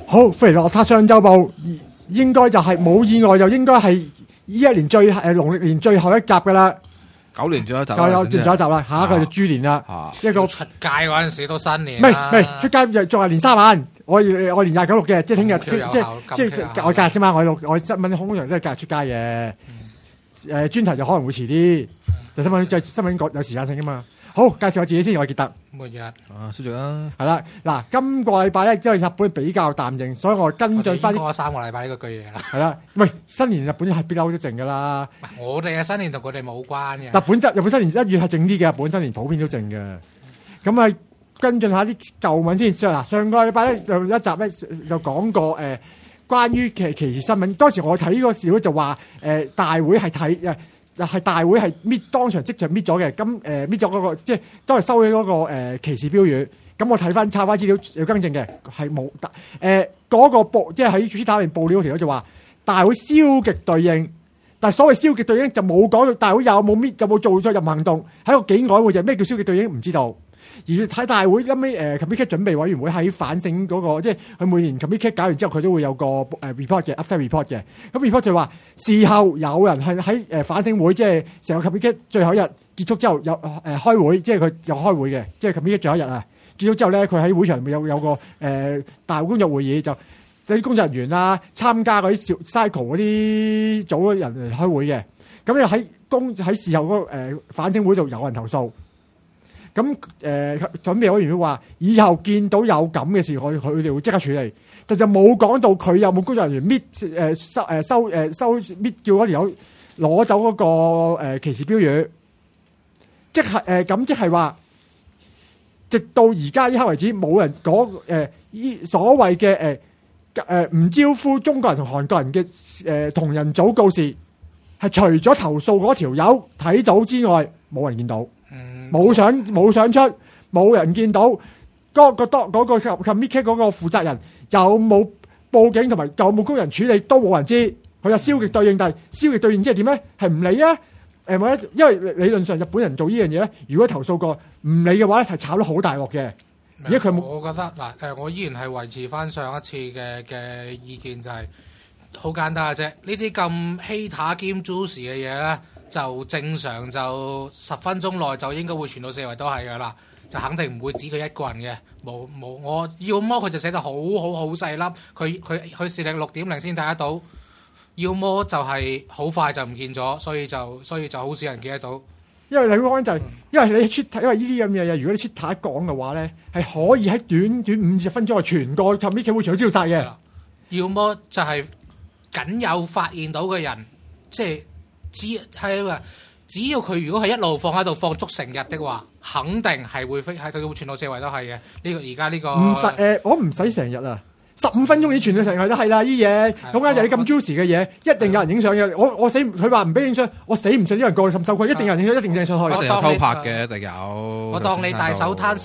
好，飛嚟落他商週報應該就係冇意外，就應該係呢一年農曆年最後一集㗎啦。 9年最後一集， 最後一集啦，下一個就豬年啦。一個出街嗰陣時都新年， 未出街就仲係年三晚。我年廿9、6嘅，即係聽日，即係我隔日啫嘛。我新聞通常都係隔日出街嘅。專題就可能會遲啲，就新聞有時間性噶嘛。好，介紹我自己先，我係傑特。 末日舒續啦。 係啦，嗱，今個禮拜咧，因為日本比較淡靜，所以我跟進翻。 過3個禮拜呢個句嘢啦。 係啦，喂，新年日本係必嬲都靜噶啦。 我哋嘅新年同佢哋冇關嘅。 日本新年1月係靜啲嘅，日本新年普遍都靜嘅。咁啊，跟進下啲舊聞先。上個禮拜咧有一集咧就講過關於歧視新聞。當時我睇嗰個時候就話大會係睇係大會係當場即場搣咗嘅。咁搣咗嗰個即係當日收起嗰個歧視標語。咁我睇翻抄翻資料有更正嘅，係冇嗰個報即係喺 Twitter 入面報料嗰條就話大會消極對應。但係所謂消極對應就冇講到大會有冇搣，有冇做咗任何行動，係一個幾曖昧，就係咩叫消極對應唔知道。而喺大會後尾committee 準備委員會喺反省嗰個，即係佢每年 committee 搞完之後，佢都會有個report 嘅 after report 嘅。咁 report 就話事後有人係喺反省會，即係成個 committee 最後一日結束之後有開會，即係佢有開會嘅，即係 committee 最後一日啊結束之後咧，佢喺會場入面有個大會工作會議，就啲工作人員啦、參加嗰啲 cycle 嗰啲組嘅人嚟開會嘅。咁又喺事後嗰個反省會度有人投訴。咁準備委員會話，以後見到有咁嘅事，佢哋會即刻處理，但就冇講到佢有冇工作人員搣收搣叫嗰條友攞走嗰個歧視標語，即係咁即係話，直到而家呢刻為止，冇人講所謂嘅唔招呼中國人同韓國人嘅同人組告示，係除咗投訴嗰條友睇到之外，冇人見到。冇相出，冇人見到嗰個 committee 嗰個負責人有冇報警同埋有冇工人處理都冇人知。佢就消極對應，但係消極對應即係點咧？係唔理啊？因為理論上日本人做呢樣嘢咧，如果投訴過唔理嘅話咧，係炒得好大鑊嘅。而家佢冇， 我覺得嗱我依然係維持翻上一次嘅意見，就係好簡單嘅啫。呢啲咁 hater 兼 juicy 嘅嘢咧，就正常就10分鐘內就應該會傳到四圍都係㗎啦，就肯定唔會指佢一個人嘅。冇我要麼佢就寫得好細粒，佢視力6.0先睇得到，要麼就係好快就唔見咗，所以就好少人記得到。 因為你講就係，因為你因為呢啲咁嘅嘢，如果你 Twitter 講嘅話咧，係可以喺短50分鐘內全個 committee 會全部知道晒嘅。 要麼就係僅有發現到嘅人，即係。只要佢如果係一路放喺度放足成日的話，肯定係會飛，係佢會傳到四圍都係嘅。呢個而家呢個唔使我唔使成日啊，15分鐘已經傳到成日都係啦。呢嘢咁啱就係你咁 juicy 嘅嘢，一定有人影相嘅。我死佢話唔俾影相，我死唔信啲人過去咁羞愧，一定有人影相，一定掟上去。 一定有偷拍嘅，一定有。 我當你大手攤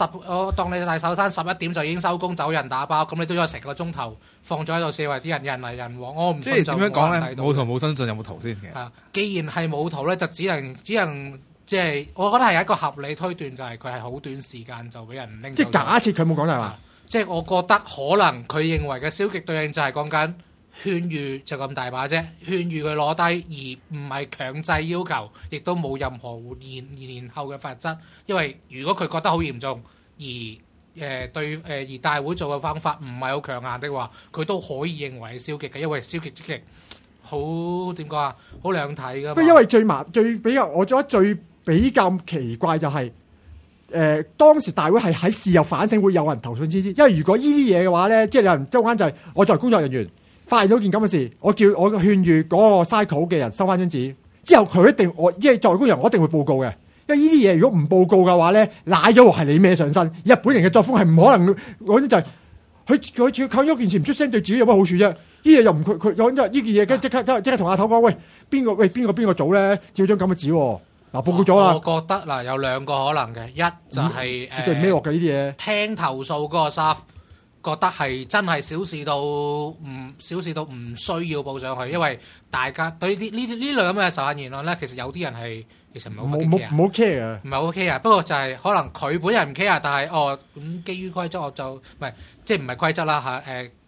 11點就已經收工走人打包，咁你都有成個鐘頭放咗喺度四圍啲人嚟人往，我唔信就即係點樣講咧？冇圖冇真相，有冇圖先嘅？ 既然係冇圖咧，就只能即係，我覺得係一個合理推斷，就係佢係好短時間就俾人拎。 即係假設佢冇講大話。 即係我覺得可能佢認為嘅消極對應就係講緊勸喻就咁大把啫，勸喻佢攞低，而唔係強制要求，亦都冇任何延後嘅罰則。因為如果佢覺得好嚴重，而大會做嘅方法唔係好強硬的話，佢都可以認為係消極嘅，因為消極積極好點講啊，好兩睇噶嘛。 因為我覺得最比較奇怪就係、當時大會係喺事後反省會有人投訴先知，因為如果呢啲嘢嘅話咧，即係有人中間就係我作為工作人員發現到件咁嘅事，我勸喻嗰個 cycle 嘅人收翻張紙之後，佢一定即係作為工人，我一定會報告嘅。因為呢啲嘢如果唔報告嘅話咧，賴咗係你孭上身。日本人嘅作風係唔可能嗰啲就係佢靠咗件事唔出聲，對自己有乜好處啫？呢嘢又唔佢講呢件嘢，即刻同阿頭講，喂邊個組咧照張咁嘅紙喎。嗱，報告咗啦。 我覺得有兩個可能嘅，一就係絕對唔孭鑊嘅呢啲嘢。 聽投訴嗰個 staff 覺得係真係小事到唔需要報上去，因為大家對呢類咁嘅仇恨言論咧，其實有啲人係其實唔係好 care 啊， 唔係好 care。不過就係可能佢本人唔 care，但係咁基於規則我就唔係即係唔係規則啦嚇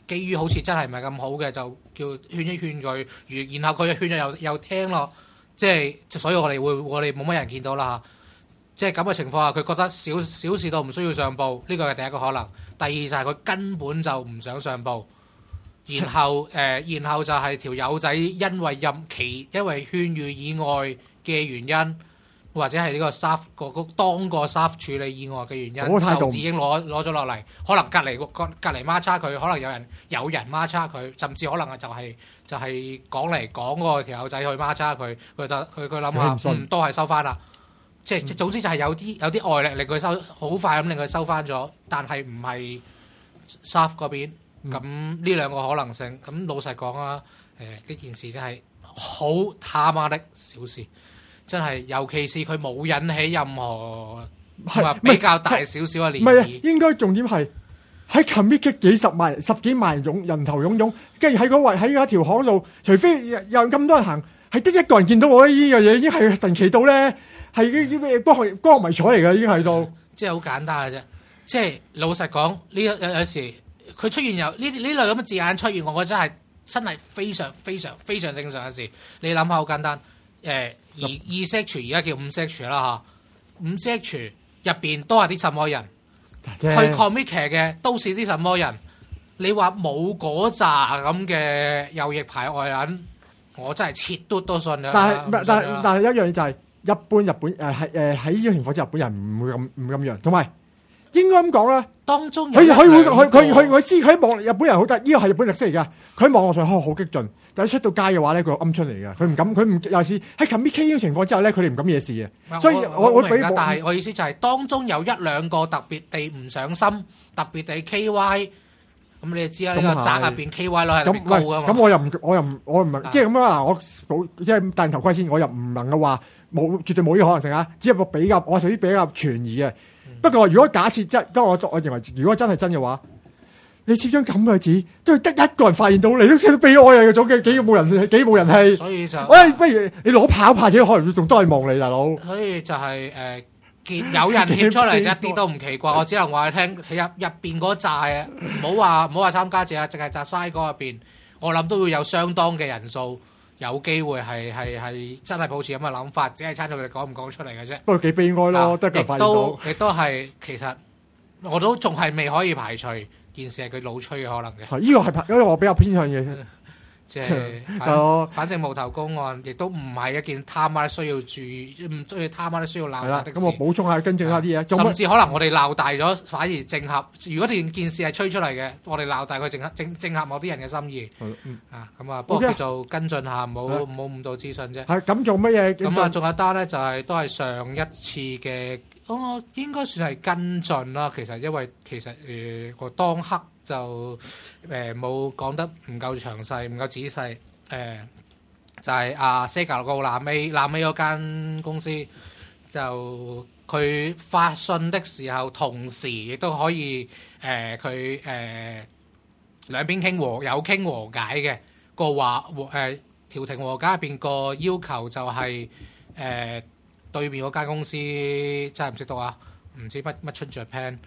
基於好似真係唔係咁好嘅，就叫勸一勸佢，然後佢勸又聽咯，即係所以我哋冇乜人見到啦嚇。即係咁嘅情況下，佢覺得小事到唔需要上報，呢個係第一個可能。第二就係佢根本就唔想上報，然後就係條友仔因為勸喻以外嘅原因，或者係呢個 staff 當個 staff 處理以外嘅原因，就已經攞咗落嚟。可能隔離孖叉佢，可能有人孖叉佢，甚至可能就係講嚟講嗰個條友仔去孖叉佢，佢諗下都係收翻啦。即係總之就係有啲外力令佢好快咁令佢收翻咗，但係唔係 staff 嗰邊。咁呢兩個可能性，咁老實講啊，呢件事真係好他媽的小事，真係尤其是佢冇引起任何比較大少少嘅漣漪。唔係啊， 應該重點係喺 commit 十幾萬人頭湧湧，跟住喺一條巷度，除非有咁多人行，係得一個人見到我呢樣嘢，已經係神奇到咧。係啲咩光迷彩嚟㗎，已經喺度。 即係好簡單嘅啫。即係老實講，有時佢出現有呢類咁嘅字眼出現，我覺得真係非常非常非常正常嘅事。你諗下好簡單。2search 而家叫5search啦嚇，5search入邊都係啲什麼人去 commit 嘅，都是啲什麼人。你話冇嗰扎咁嘅右翼排外人，我真係切都信啦。 但係一樣嘢就係。一般日本喺呢個情況之下，日本人唔會咁樣，同埋應該咁講啦。 當中有佢知佢望日本人好得，呢個係日本歷史嚟㗎。佢喺網絡上好激進，但係出到街嘅話咧，佢鵪鶉嚟㗎。佢唔敢，尤其是喺 commit 呢種情況之下咧，佢哋唔敢惹事嘅。所以我明㗎，但係我意思就係當中有一兩個特別地唔上心，特別地 KY。咁你就知啦，呢個宅入邊 KY 率係咁高㗎嘛。 咁我又唔即係咁樣嗱，我即係戴頭盔先，我又唔能夠話。絕對冇呢個可能性啊！只係個比較，我屬於比較存疑嘅。不過如果假設我認為如果真係真嘅話，你貼張咁嘅紙，都係得一個人發現到你，都算到悲哀啊！嗰種嘅幾冇人氣。 所以就不如你攞跑拍者，可能仲多人望你大佬。 所以就係見有人貼出嚟，一啲都唔奇怪。我只能話你聽，入邊嗰扎啊，唔好話參加者啊，淨係扎嘥嗰入邊，我諗都會有相當嘅人數。有機會係真係抱持咁嘅諗法，只係參照佢哋講唔講出嚟嘅啫。不過幾悲哀咯，得個發現到。 亦都係其實我都仲係未可以排除件事係佢老吹嘅可能嘅。 係呢個係因為我比較偏向嘅。 即係反正無頭公案，亦都唔係一件他媽需要注意，唔需要他媽都需要鬧大的事。 咁我補充下跟正下啲嘢， 甚至可能我哋鬧大咗，反而正合。如果件事係吹出嚟嘅，我哋鬧大佢正合某啲人嘅心意。咁啊，不過叫做跟進下，唔好誤導資訊啫。係咁做乜嘢？咁啊，仲有一單咧，就係都係上一次嘅，應該算係跟進啦。其實因為我當刻。就冇講得唔夠詳細，唔夠仔細。就係Sega 告南美嗰間公司，就佢發信的時候，同時亦都可以佢兩邊有傾和解嘅個話調停和解入邊個要求就係對面嗰間公司真係唔識讀啊，唔知乜出 Japan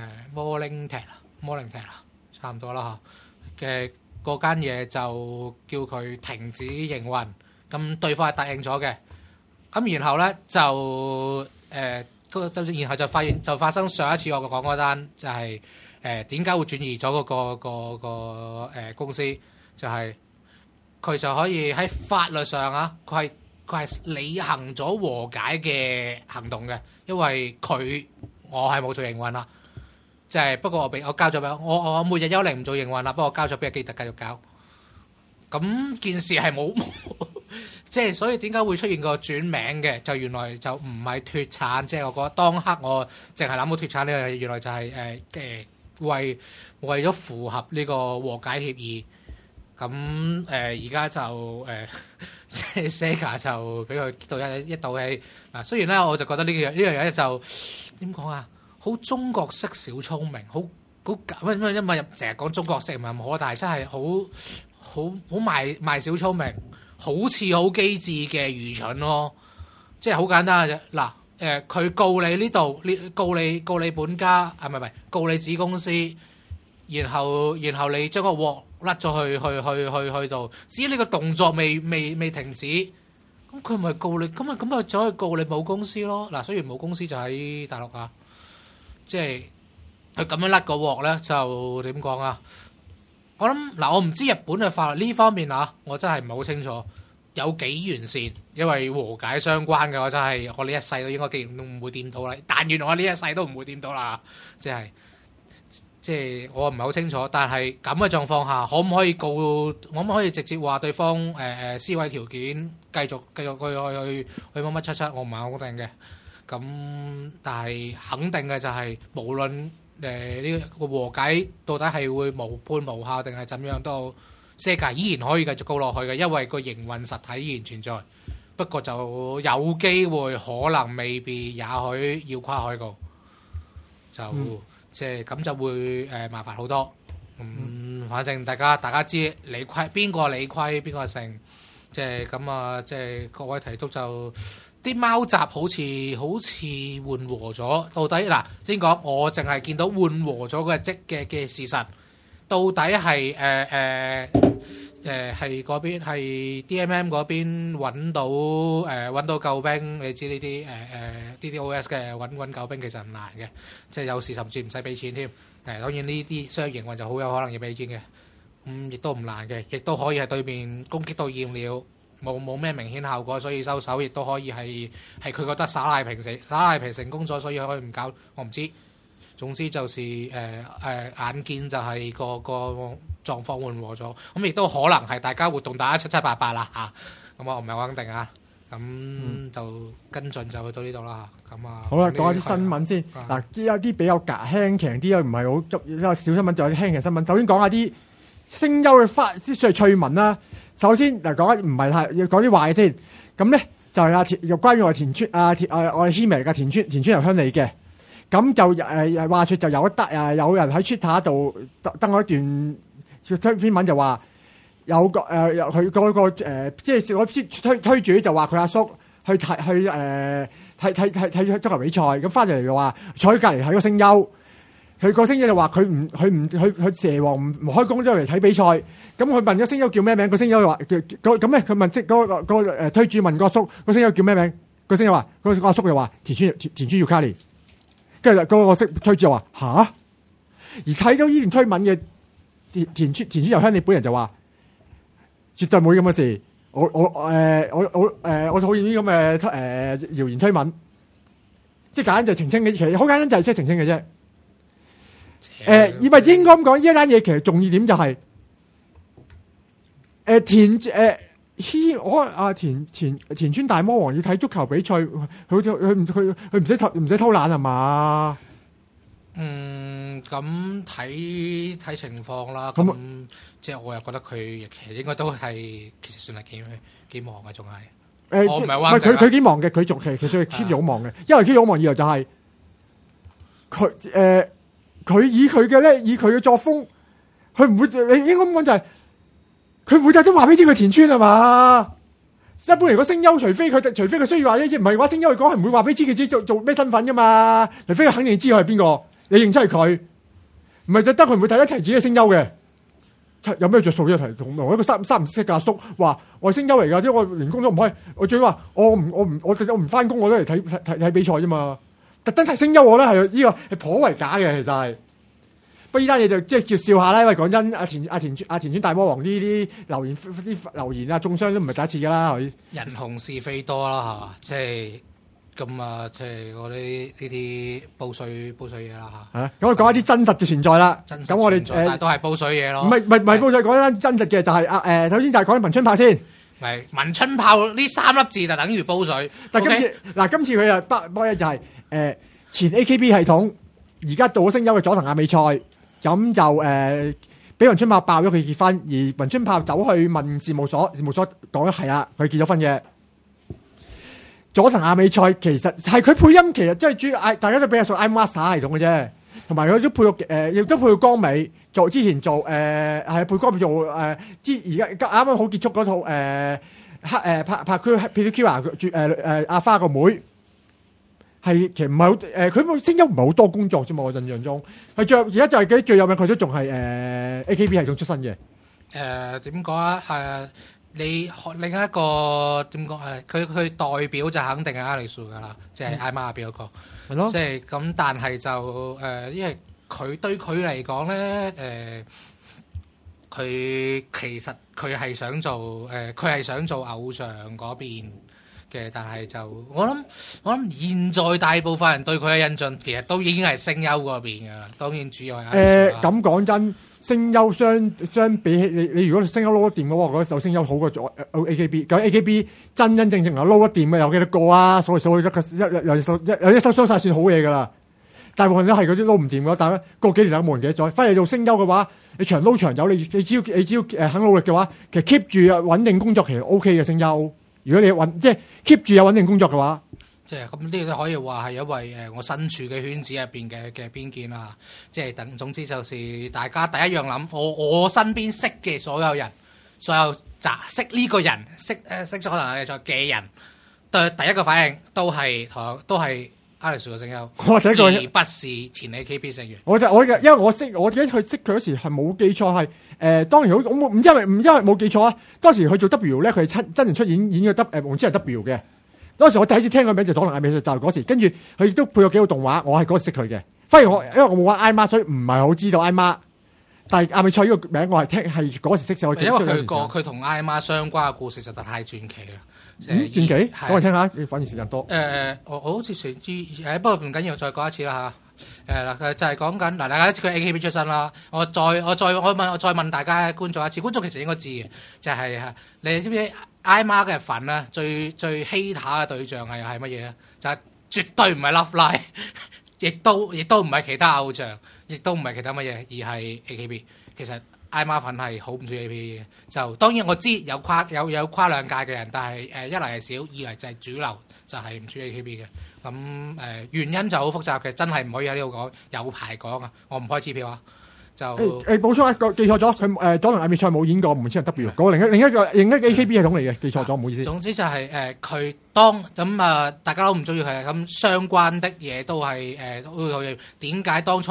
Morning Tech 差唔多啦嚇嘅嗰間嘢就叫佢停止營運，咁對方係答應咗嘅，咁然後咧然後就發生上一次我講嗰單，就係點解會轉移咗嗰個公司，就係佢就可以喺法律上啊，佢係履行咗和解嘅行動嘅，因為我係冇做營運啦。就係不過我交咗俾我每日休令唔做營運啦，不過我交咗俾基特繼續搞。咁件事係冇即係所以點解會出現個轉名嘅？就原來就唔係脫產，即係我覺得當刻我淨係諗到脫產呢樣嘢，原來就係為咗符合呢個和解協議。咁而家就即係 Sega 就俾佢到一道氣嗱。雖然咧我就覺得呢樣嘢就點講啊？好中國式小聰明，好因為成日講中國式唔係唔好，但係真係好賣小聰明，好似好機智嘅愚蠢咯，即係好簡單嘅啫。嗱佢告你呢度，告你本家唔係告你子公司然後你將個鑊甩咗去到，只要你個動作未停止，咁佢咪告你，咁咪走去告你母公司咯。嗱，雖然母公司就喺大陸啊，即係佢咁樣甩個鑊咧，就點講啊？我諗嗱，我唔知日本嘅法律呢方面啊，我真係唔係好清楚有幾完善，因為和解相關嘅，我真係我呢一世都應該唔會掂到啦。但願我呢一世都唔會掂到啦，即係我唔係好清楚。但係咁嘅狀況下，可唔可以直接話對方撕毀條件，繼續去乜乜七七？我唔係好定嘅。咁但係肯定嘅就係無論。呢個和解到底係會無判無效定係怎樣都好，世界依然可以繼續告落去嘅，因為個營運實體依然存在。不過就有機會可能未必，也許要跨海告，就即係咁就會麻煩好多。反正大家知理虧邊個理虧邊個勝，即係咁啊！即係各位提督就。啲貓雜好似緩和咗，到底嗱先講，我淨係見到緩和咗嘅事實，到底係係嗰邊係 DMM 嗰邊揾到救兵，你知呢啲DDoS 嘅揾救兵其實唔難嘅，即係有時甚至唔使俾錢添。當然呢啲商業營運就好有可能要俾錢嘅，亦都唔難嘅，亦都可以係對面攻擊到厭了。冇咩明顯效果，所以收手，亦都可以係佢覺得耍賴皮成功咗，所以可以唔搞，我唔知。總之就是眼見就係個狀況緩和咗，咁亦都可能係大家活動打得七七八八啦嚇。咁我唔係好肯定啊。咁就跟進就去到呢度啦嚇。咁啊， 好啦，講下啲新聞先。嗱，有啲比較輕強啲，唔係好急，小新聞就有啲輕強新聞。首先講下啲聲優嘅啲趣聞啦。首先嗱，講唔係太要講啲壞嘅先，咁咧就係又關於我哋田村我哋軒眉嘅田村由香里嘅，咁就話説就有人喺 Twitter 度登咗一段篇文就話有個佢嗰個即係我推主就話佢阿叔去睇足球比賽，咁翻嚟就話坐喺隔離睇個聲優。佢個聲優就話佢蛇王唔開工之後嚟睇比賽，咁佢問個聲優叫咩名？個聲優就話咁咧，佢問即係嗰推主問個叔個聲優叫咩名？個聲優話個阿叔就話田村要卡連，跟住嗰個推主就話吓，而睇到呢段推文嘅田村由香里本人就話絕對冇咁嘅事，我討厭呢咁嘅謠言推文，即係簡單就澄清嘅，其實好簡單就係即係澄清嘅啫。而唔係應該咁講，呢一單嘢其實重要點就係田村大魔王要睇足球比賽，佢唔使偷懶係嘛？ 咁睇情況啦。咁即係我又覺得佢其實應該都係其實算係幾忙嘅，仲係我唔係話佢幾忙嘅，佢仲其實 keep 住好忙嘅，因為 keep 住好忙以後就係佢以佢嘅作風，佢唔會你應該咁講就係佢每日都話俾知佢田村係嘛？一般嚟講聲優，除非佢需要話呢啲，唔係話聲優嚟講係唔會話俾知佢自己做咩身份噶嘛？除非佢肯定知佢係邊個，你認出係佢，唔係就得佢唔會睇一提自己嘅聲優嘅。有咩着數啫？提同一個三唔識嘅阿叔話我係聲優嚟㗎，即係我連工都唔開，我最話我唔翻工我都嚟睇比賽啫嘛。特登睇聲優我咧係呢個係頗為假嘅，其實係。不過呢單嘢就即係叫笑下啦，因為講真，阿田村大魔王呢啲留言啊，中傷都唔係第一次㗎啦，佢人紅是非多啦嚇，即係咁啊，即係我呢啲煲水嘢啦嚇。咁我講一啲真實嘅存在啦。咁我哋但係都係煲水嘢咯。唔係煲水，講一單真實嘅就係首先就係講文春炮先。 係文春炮呢3粒字就等於煲水。 但今次佢又幫咧就係前 AKB 系統而家做咗聲優嘅佐藤亞美賽，咁就俾文春炮爆咗佢結婚，而文春炮走去問事務所講係啦，佢結咗婚嘅。佐藤亞美賽其實係佢配音，其實即係主要大家都比較熟 iMaster 系統嘅啫，同埋佢都配亦都配到江美做之前做係配江美做而家啱啱好結束嗰套拍 PQ 阿花個妹係其實唔係好佢聲優唔係好多工作啫嘛，我印象中係而家就係最有名，佢都仲係AKB 系統出身嘅。 點講啊？你另一個點講佢代表就肯定係阿里樹噶啦，即係艾瑪表嗰個。 係咯， 即係咁，但係就因為佢對佢嚟講咧，佢其實佢係想做佢係想做偶像嗰邊嘅，但係就我諗現在大部分人對佢嘅印象其實都已經係聲優嗰邊噶啦，當然主要係咁講真。聲優相比起你如果聲優撈得掂嘅話，我覺得首聲優好過做 AKB。咁 AKB 真正係撈得掂嘅有幾多個啊？數嚟數去有一收收曬算好嘢㗎啦。大部分都係嗰啲撈唔掂嘅，但係過幾年都冇人記得咗。翻嚟做聲優嘅話，你長撈長有，你只要肯努力嘅話，其實 keep 住穩定工作其實 OK 嘅聲優。如果你即係 keep 住有穩定工作嘅話。 即係咁呢個可以話係因為我身處嘅圈子入邊嘅偏見啦，即係總之就是大家第一樣諗，我身邊識嘅所有人，所有識呢個人識咗可能係在嘅人，對第一個反應都係阿里樹嘅聲優，而不是前 AKB 成員。 因為我記得佢識佢嗰時係冇記錯係當然我唔知係咪冇記錯啊，當時佢做 W 咧，佢係真人出演嘅黃之仁 W 嘅。當時我第一次聽個名就可能係美術就嗰時，跟住佢亦都配咗幾個動畫，我係嗰時識佢嘅。反而因為我冇玩艾媽，所以唔係好知道艾媽。但係阿美賽呢個名我係聽係嗰時識咗。 因為佢同艾媽相關嘅故事實在太傳奇啦。 傳奇，講嚟聽下，反而時間多。 我好似成知不過唔緊要，再講一次啦嚇。就係講緊嗱，大家知佢 AKB 出身啦。我再問大家觀眾一次，觀眾其實應該知嘅，就係你知唔知？艾瑪嘅粉咧，最希塔嘅對象係乜嘢咧？就係絕對唔係 Love Live， 亦都唔係其他偶像，亦都唔係其他乜嘢，而係 AKB。其實艾瑪粉係好唔中意 AKB 嘅。就當然我知有跨兩界嘅人，但係一嚟係少，二嚟就係主流就係唔中意 AKB 嘅。咁原因就好複雜嘅，真係唔可以喺呢度講，有排講啊！我唔開支票啊！就補充一個，記錯咗，佢佐藤艾美賽冇演過唔知係 W，嗰個另一個 AKB 系統嚟嘅，記錯咗，唔好意思。總之就係佢當咁大家都唔中意佢，咁相關的嘢都係點解當初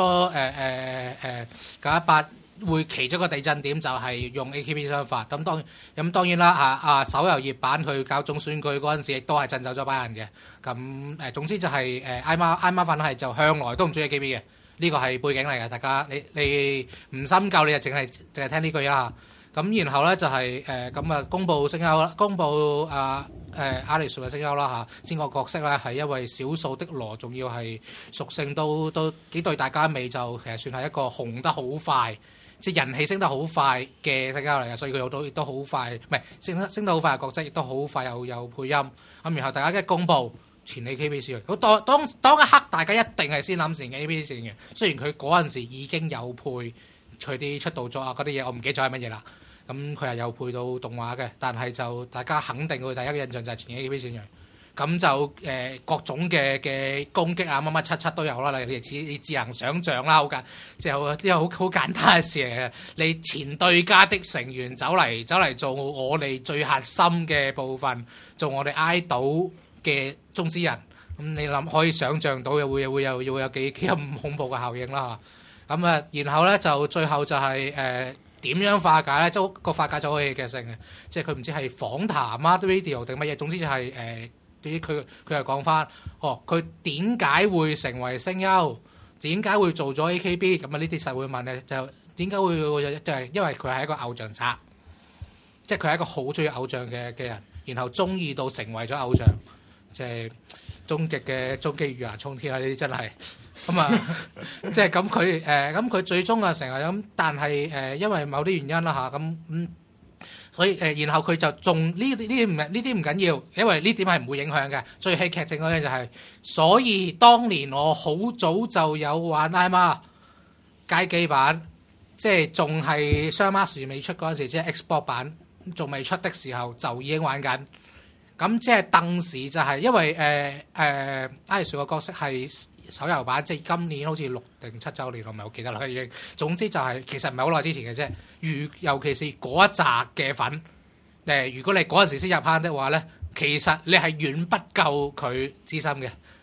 918會其中一個地震點就係用 AKB 商法，咁當然啦手遊頁版佢搞總選舉嗰陣時亦都係震走咗班人嘅，咁總之就係艾瑪粉係就向來都唔中意 AKB 嘅。呢個係背景嚟嘅，大家你唔深究，你就淨係聽呢句啊。咁然後咧就係咁公佈聲優啦，公佈阿里樹嘅聲優啦嚇。先個角色咧係一位少數的羅，仲要係屬性都幾對大家味，就其實算係一個紅得好快，即係人氣升得好快嘅聲優嚟嘅，所以佢亦都好快，唔係升得好快嘅角色，亦都好快有配音。咁然後大家一公佈。前 AKB 成員，當一刻大家一定係先諗前 AKB 成員。雖然佢嗰陣時已經有配佢啲出道作啊嗰啲嘢，我唔記得咗係乜嘢啦。咁佢係有配到動畫嘅，但係就大家肯定佢第一個印象就係前 AKB 成員。咁就各種嘅攻擊啊乜乜七七都有啦。你自行想像啦，即係好簡單嘅事嚟嘅。你前對家的成員走嚟做我哋最核心嘅部分，做我哋idol嘅中之人，咁你諗可以想像到會有幾咁恐怖嘅效應啦嚇。咁然後咧就最後就係點樣化解咧？即係個化解就好戲劇性嘅，即係佢唔知係訪談啊、video 定乜嘢，總之就係對於佢係講翻，佢點解會成為聲優？點解會做咗 AKB？咁呢啲實會問嘅，就點解會就係因為佢係一個偶像賊，即係佢係一個好中意偶像嘅人，然後中意到成為咗偶像。即係終極如牙衝天啦！呢啲真係咁即係咁佢最終成日咁，但係因為某啲原因啦嚇所以然後佢就仲呢啲唔緊要，因為呢點係唔會影響嘅。最戲劇性嗰樣就係，所以當年我好早就有玩艾瑪街機版，即係仲係雙 Master 未出嗰陣時，即係 Xbox 版仲未出的時候就已經玩緊。咁即係當時就係因為阿里樹個角色係手遊版，即係今年好似6定7週年，我唔係好記得啦已經。總之就係其實唔係好耐之前嘅啫。尤其是嗰一紮嘅粉，如果你嗰陣時先入坑的話咧，其實你係遠不夠佢資深嘅。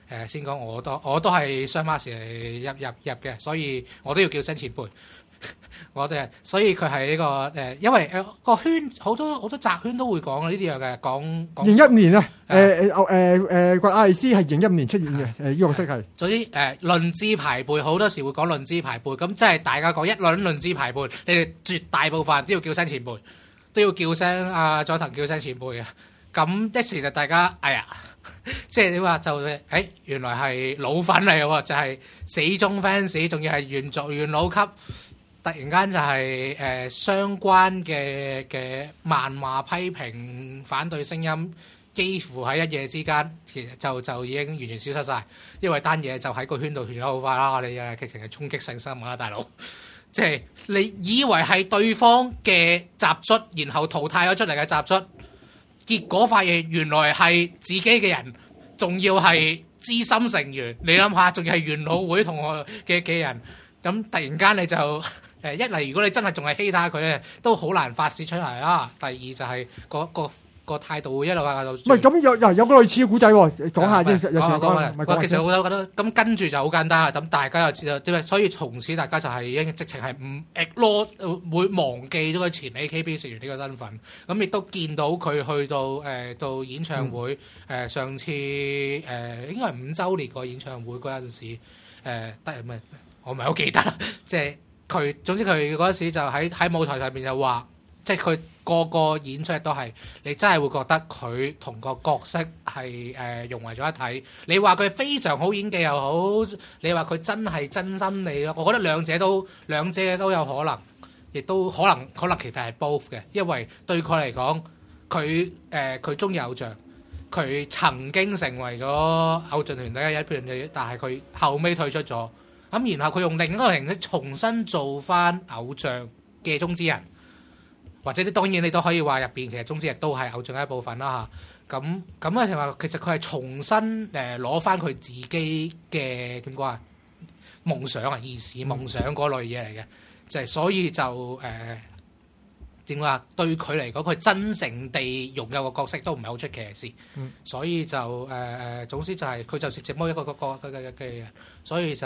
先講，我都係雙馬士嚟入嘅，所以我都要叫聲前輩。所以佢係呢個因為個圈好多窄圈都會講呢啲嘢嘅，講 01年啊，掘阿利斯係01年出現嘅，呢個識係。 總之論資排輩，好多時會講論資排輩，咁即係大家講一輪論資排輩，你哋絕大部分都要叫聲前輩，都要叫聲阿佐藤叫聲前輩嘅。咁一時就大家即係你話就原來係老粉嚟嘅喎，就係死忠 fans， 仲要係元老級。突然間就係相關嘅漫畫批評反對聲音，幾乎喺一夜之間，其實就已經完全消失晒。因為單嘢就喺個圈度傳得好快啦。我哋嘅劇情係衝擊性新聞啦，大佬。即係你以為係對方嘅雜卒，然後淘汰咗出嚟嘅雜卒，結果發現原來係自己嘅人，仲要係資深成員。你諗下，仲要係元老會同學嘅人，咁突然間你就〜一嚟，如果你真係仲係欺打佢咧，都好難發泄出嚟啦。第二就係個態度會一路話到。唔係咁有個類似嘅古仔喎，講下先。有時講。其實我覺得咁跟住就好簡單啦。咁大家又知道點解？所以從此大家就係已經直情係唔 ignore 會忘記咗佢前 AKB 成員呢個身份。咁亦都見到佢去到演唱會上次應該係5週年個演唱會嗰陣時我唔係好記得啦，即係。總之佢嗰陣時就喺舞台上面就話，即係佢個演出都係，你真係會覺得佢同個角色係融為咗一體。你話佢非常好演技又好，你話佢真係真心你咯，我覺得兩者都有可能，亦都可能其實係 both 嘅，因為對佢嚟講，佢中意偶像，佢曾經成為咗偶像團體嘅一片，但係佢後尾退出咗。咁然後佢用另一個形式重新做翻偶像嘅中之人，或者當然你都可以話入邊其實中之人都係偶像嘅一部分啦嚇。咁嘅情況，其實佢係重新攞翻佢自己嘅點講啊夢想啊兒時夢想嗰類嘢嚟嘅，就係所以就點講啊？對佢嚟講，佢真誠地擁有個角色都唔係好出奇嘅事，所以就總之就係佢就直摸一個嘅，所以就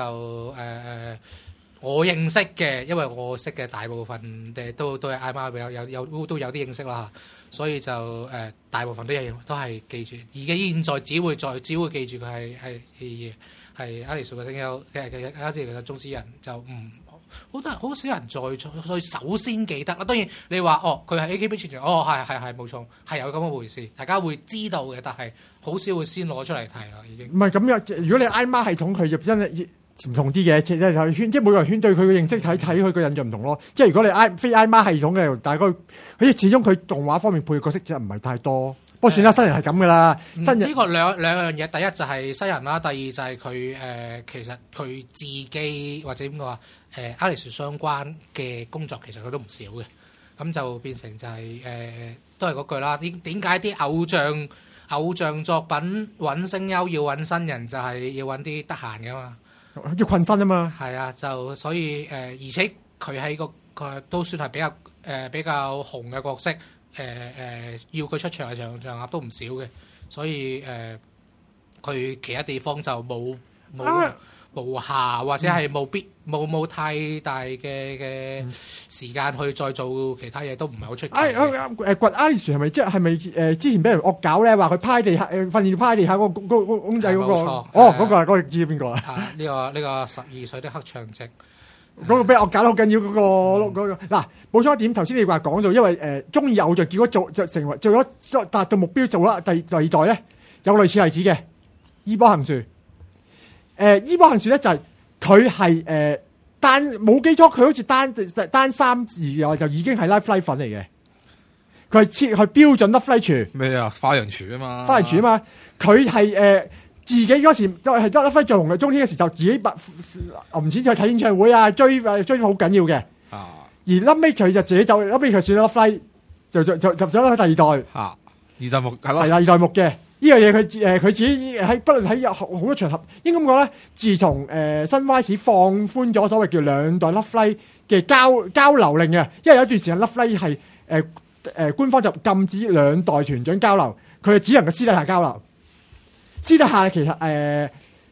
我認識嘅，因為我識嘅大部分都係嗌媽都有啲認識啦，所以就大部分都係記住，而家現在只會記住佢係阿里素嘅聲優嘅阿里嘅中之人就唔。好少人再首先記得啦。當然你話佢係 AKB 傳傳，係冇錯，係有咁嘅回事，大家會知道嘅，但係好少會先攞出嚟睇啦。已經唔係咁樣。如果你 IMA 系統佢就真係唔同啲嘅，即係每個人圈對佢嘅認識睇佢個印象唔同咯。即係如果你非 IMA 系統嘅，大概好似始終佢動畫方面配嘅角色就唔係太多。不過算啦，新人係咁噶啦。新人呢個兩樣嘢，第一就係新人啦，第二就係佢其實佢自己或者點講啊阿里樹相關嘅工作其實佢都唔少嘅，咁就變成就係都係嗰句啦。點解啲偶像作品揾聲優要揾新人，就係要揾啲得閒噶嘛，要困身啊嘛。係啊，就所以而且佢喺佢都算係比較紅嘅角色。要佢出場嘅場合都唔少嘅，所以佢其他地方就冇暇或者係冇太大嘅時間去再做其他嘢，都唔係好出奇。掘阿里樹係咪之前俾人惡搞咧？話佢趴地下訓練趴地下嗰個公仔嗰個？嗰個係嗰個知邊個啊？呢個12歲的黑長直。嗰個俾我搞得好緊要嗰個嗱，補充一點，頭先你話講到，因為中意偶像，結果就成為做咗達到目標，做咗第二代咧，有類似例子嘅伊波杏樹。伊波杏樹咧就係佢係冇記錯，佢好似單3字就已經係 Live Live 粉嚟嘅。佢係標準 Live Live 咩啊？花樣廚啊嘛，花樣廚啊嘛，佢係自己嗰時都係得最紅嘅，中天嘅時就自己揞錢去睇演唱會啊，追好緊要嘅。而臨尾佢就自己就臨尾佢選咗 Fly， 就入咗第二代。二代目係咯，係二代目嘅呢樣嘢佢自己喺不論喺好多場合，應該咁講咧。自從新 Y 放寬咗所謂叫兩代 Fly 嘅交流令嘅，因為有一段時間 Fly 係官方就禁止兩代團長交流，佢係只能夠私底下交流。私底下其實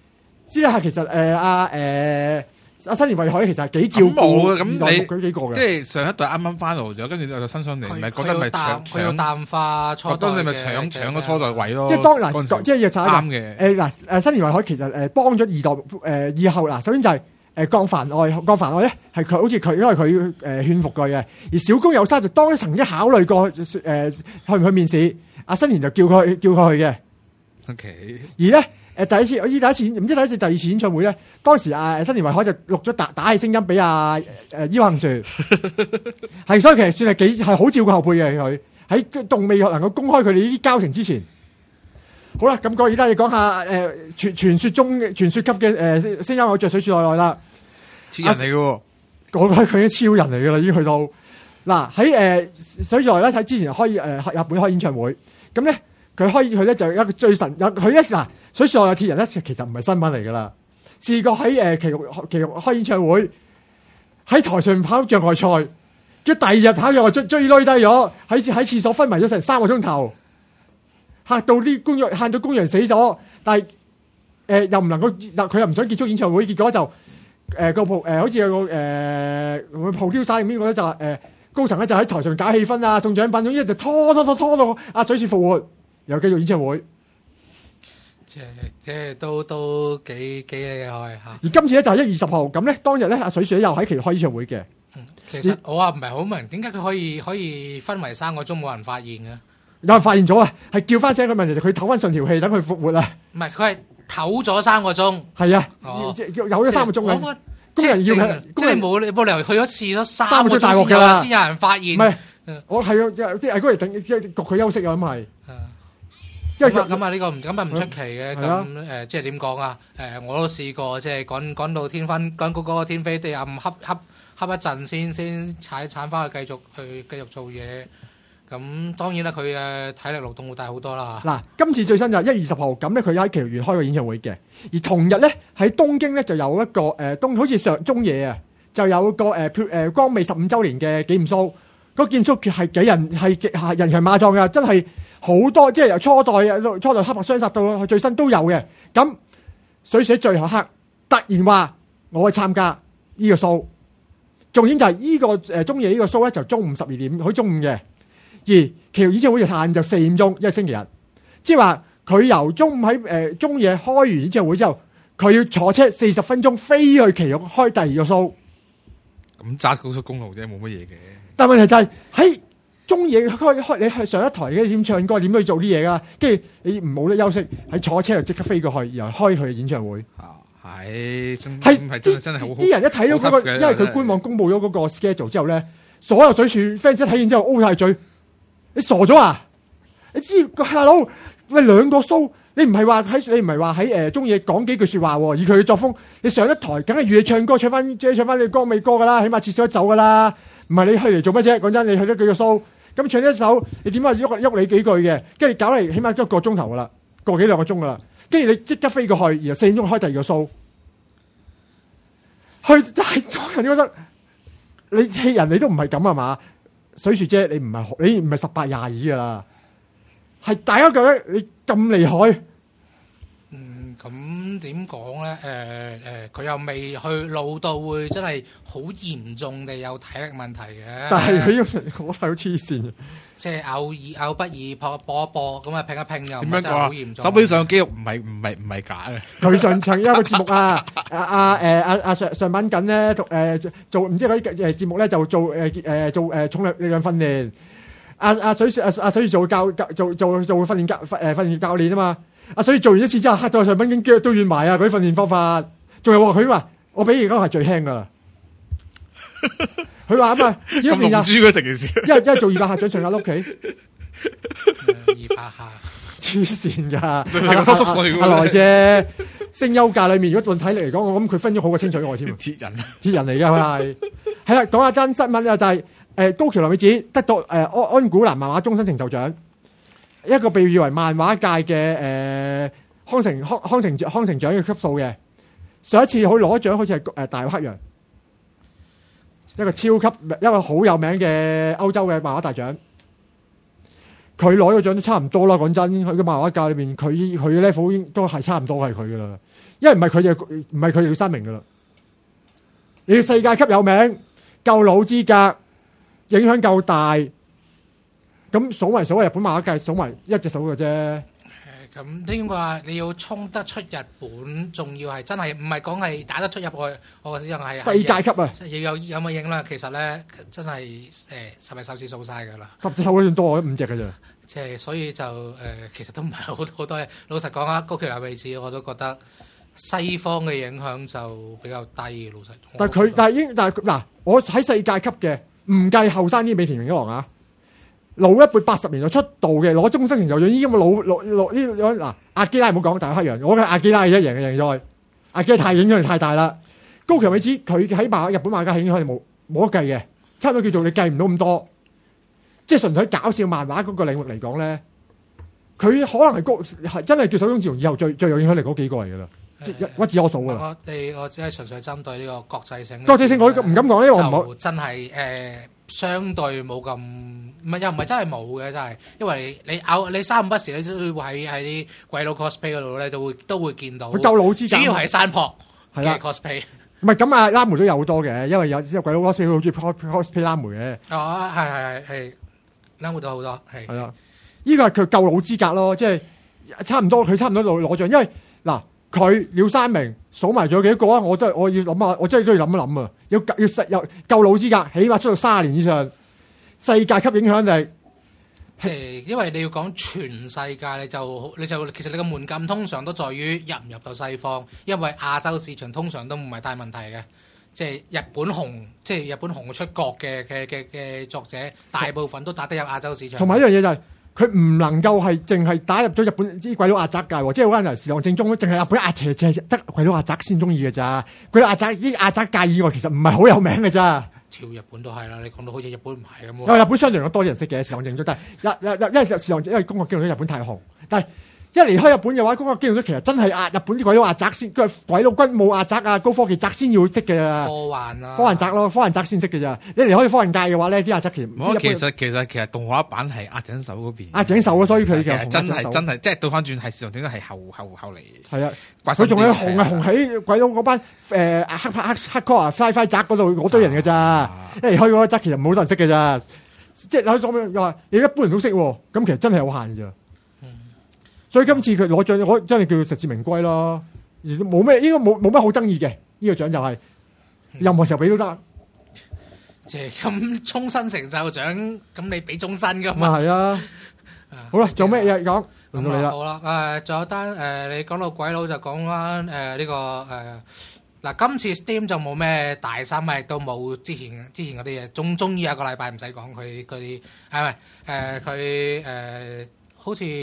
私底下其實阿新年惠海其實係幾照顧咁二代目嗰幾個嘅， 即係上一代啱啱翻嚟咗，跟住就新上嚟，唔係覺得咪佢要淡化初代嘅， 覺得你咪搶個初代位咯。 即係當嗱，即係要查啱嘅。 新年惠海其實幫咗二代以後嗱，首先就係江帆愛咧係佢好似佢因為佢勸服佢嘅，而小公有沙就當曾經考慮過去唔去面試，阿新年就叫佢去嘅。 OK，而咧。第一次唔知第一次第二次演唱會咧，當時新年惠海就錄咗打氣聲音俾腰行樹，係所以其實算係好照顧後輩嘅佢喺仲未能夠公開佢哋呢啲交情之前。好啦，咁而家要講下傳說級嘅聲音偶像水樹奈奈啦， 超人嚟嘅喎， 我覺得佢已經超人嚟嘅啦，已經去到嗱喺水樹奈奈咧睇之前日本開演唱會，咁咧佢咧就一個最神佢一嗱。水樹奈奈鐵人咧，其實唔係新聞嚟噶啦。試過喺奇玉開演唱會，喺台上跑障礙賽，叫第二日跑障礙追低咗，喺廁所昏迷咗成3個鐘頭，嚇到啲工人死咗。但係又唔能夠，佢又唔想結束演唱會，結果就好似有個鋪雕曬邊個咧，就高層咧就喺台上搞氣氛啊，送獎品，總之就拖到阿水樹復活，又繼續演唱會。 即係都幾厲害嚇！ 而今次咧就係1月20號咁咧，當日咧阿水樹又喺奇玉開演唱會嘅。 其實我話唔係好明點解佢可以昏迷3個鐘冇人發現嘅？ 有人發現咗啊！係叫翻聲，佢問題就佢唞翻順條氣，等佢復活啊！ 唔係佢係唞咗3個鐘。係啊，有咗3個鐘嘅工人要即係冇理由去咗廁所3個鐘大鑊㗎啦， 先有人發現。 唔係，我係即係嗰嚟等焗佢休息啊，咁係。 咁啊呢個唔出奇嘅，咁即係點講啊？我都試過，即係趕到天昏，趕嗰個天飛地暗，恰一陣先鏟翻去繼續做嘢。咁當然啦，佢嘅體力勞動會大好多啦。 嗱，今次最新就係1月20號，咁咧佢喺奇玉園開個演唱會嘅。而同日咧喺東京咧就有一個好似中野啊，就有個光美15週年嘅紀念 show。嗰紀念 show 係人強馬壯㗎，真係。好多即係由初代黑白雙殺到最新都有嘅，咁水樹最後刻突然話我去參加呢個 show，重點就係呢個中野呢個 show 咧就中午12點，佢中午嘅，而奇玉演唱會就晏晝4點鐘，因為星期日，即係話佢由中午喺中野開完演唱會之後，佢要坐車40分鐘飛去奇玉開第二個 show， 咁揸高速公路啫，冇乜嘢嘅。 但問題就係喺中野開你去上一台嘅點唱歌點去做啲嘢噶，跟住你唔冇得休息，喺坐車就即刻飛過去，然後開佢嘅演唱會。 係真係好。 啲人一睇到嗰個，因為佢官網公佈咗嗰個 schedule 之後咧，所有水樹 fans 一睇完之後 O 晒嘴，你傻咗啊？你知大佬喂2個 show，你唔係話喺中野講幾句説話喎，以佢嘅作風，你上一台梗係預你唱歌唱翻你歌美歌噶啦，起碼至少一走噶啦，唔係你去嚟做乜啫？講真，你去咗幾個 show。咁唱一首，你點解喐你幾句嘅？跟住搞嚟，起碼一個鐘頭噶啦，個幾2個鐘噶啦。跟住你即刻飛過去，然後4點鐘開第二個 show。去大眾人覺得你氣人，你都唔係咁啊嘛？水樹姐，你唔係18、22噶啦，係大家覺得你咁厲害。 咁點講咧？佢又未去老到會真係好嚴重地有體力問題嘅。 但係佢我係好黐線， 即係偶不二播一播咁啊，拼一拼又點樣講好嚴重。 手臂上肌肉唔係假嘅。 佢上一個節目啊，上班緊咧做唔知嗰啲節目咧就做重力量訓練。水樹做訓練教練啊嘛。所以做完一次之後，嚇到上賓經腳都軟埋啊！嗰啲訓練方法，仲有佢話我俾而家係最輕噶啦。佢話啊嘛，只要練啊， 咁龍珠嘅成件事， 一係做200下掌上壓碌企 ，200下黐線噶， 咁濕碎阿來啫。聲優界裏面，如果論體力嚟講，我諗佢分咗好過清水我添。 鐵人嚟嘅佢係啦。講下單新聞啊，就係高橋留美子得到安古蘭漫畫終身成就獎。一個被譽為漫畫界嘅康成獎嘅級數嘅，上一次佢攞獎好似係大黑羊，一個好有名嘅歐洲嘅漫畫大獎。 佢攞咗獎都差唔多啦。講真，佢嘅漫畫界裏邊，佢嘅 level 都係差唔多係佢噶啦。因為唔係佢就唔係佢要三名噶啦。你要世界級有名，夠老資格，影響夠大，咁數埋日本漫畫界數埋一隻手嘅啫。 咁點話你要衝得出日本，仲要係真係唔係講係打得出入去，我覺得係世界級啊！ 要有乜影啦？其實咧真係十隻手指數晒㗎啦 ，10隻手都算多，我5隻㗎咋。 即係所以就其實都唔係好多嘢。老實講啊，高橋留美子我都覺得西方嘅影響就比較低。老實講， 但係嗱，我喺世界級嘅唔計後生啲美田榮一郎啊。老一輩80年代出道嘅攞終身成就獎，依家咁老呢嗱阿基拉唔好講，大黑羊，我嘅阿基拉係一贏嘅贏在，阿基拉太影響力太大啦。高橋美子佢喺日本漫畫影響力冇得計嘅，差唔多叫做你計唔到咁多。即係純粹搞笑漫畫嗰個領域嚟講咧，佢可能係真係叫手冢治蟲以後最有影響力嗰幾個嚟噶啦，即係屈指可數噶啦。 我只係純粹針對呢個國際性。 國際性我唔敢講呢，我唔好就真係相對冇咁，唔係又唔係真係冇嘅，真係，因為你三五不時你都會喺啲鬼佬 cosplay 嗰度咧，都會見到。 佢夠老資格， 主要係山坡嘅 cosplay。 唔係咁啊，拉梅都有好多嘅，因為有鬼佬 cosplay 好中意 cosplay 拉梅嘅。 哦，係，拉梅都好多，係。係啦，呢個係佢夠老資格咯，即係差唔多，佢差唔多攞獎，因為嗱。佢廖三明數埋咗幾多個啊？我要諗下，我真係都要諗一諗啊！要夠老資格，起碼出到30年以上，世界級影響力。 即係因為你要講全世界，你就其實你個門檻通常都在於入唔入到西方，因為亞洲市場通常都唔係大問題嘅。即係日本紅出國嘅作者，大部分都打得入亞洲市場。 同埋一樣嘢就係。佢唔能夠係淨係打入咗日本啲鬼佬阿宅界喎，即係好似時浪正宗，淨係日本阿邪得鬼佬阿宅先中意嘅咋？鬼佬阿宅啲阿宅界以外，其實唔係好有名嘅咋。 跳日本都係啦，你講到好似日本唔係咁。 因為日本相對嚟講多啲人識嘅時浪正宗，但係因為時浪因為宮崎駿喺日本太紅，但係。一離開日本嘅話，嗰個機會咧其實真係日本啲鬼佬阿宅先，佢係鬼佬軍武阿宅啊，高科技宅先要識嘅咋。科幻宅咯，科幻宅先識嘅咋。你離開科幻界嘅話咧，啲阿宅其實動畫版係押井守嗰邊。 押井守咯，所以佢嘅真係即係倒翻轉係時浪正宗係後嚟。 係啊，佢仲係紅喺鬼佬嗰班黑 core sci-fi 宅嗰度嗰堆人嘅咋。一離開嗰個宅其實冇多人識嘅咋。即係你講咩又話你一般人都識喎，咁其實真係有限咋。所以今次佢攞獎，我真係叫實至名歸咯。冇咩，應該冇乜好爭議嘅。呢個獎就係任何時候俾都得。 即係咁終身成就獎，咁你俾終身噶嘛？ 係啊。好啦，仲有咩嘢講？輪到你啦。 好啦，仲有單你講到鬼佬就講翻呢個嗱，今次 Steam 就冇咩大新聞，亦都冇之前嗰啲嘢。終於有個禮拜唔使講佢啲，係咪佢好似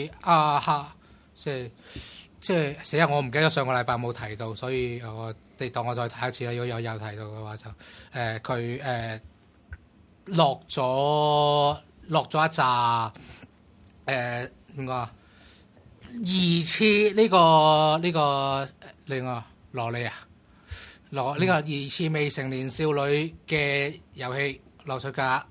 即係死人，我唔記得上個禮拜冇提到，所以我哋當我再睇一次啦。如果有提到嘅話，就佢落咗一紮點講啊？疑似呢個另外蘿莉啊，呢個疑似未成年少女嘅遊戲落出架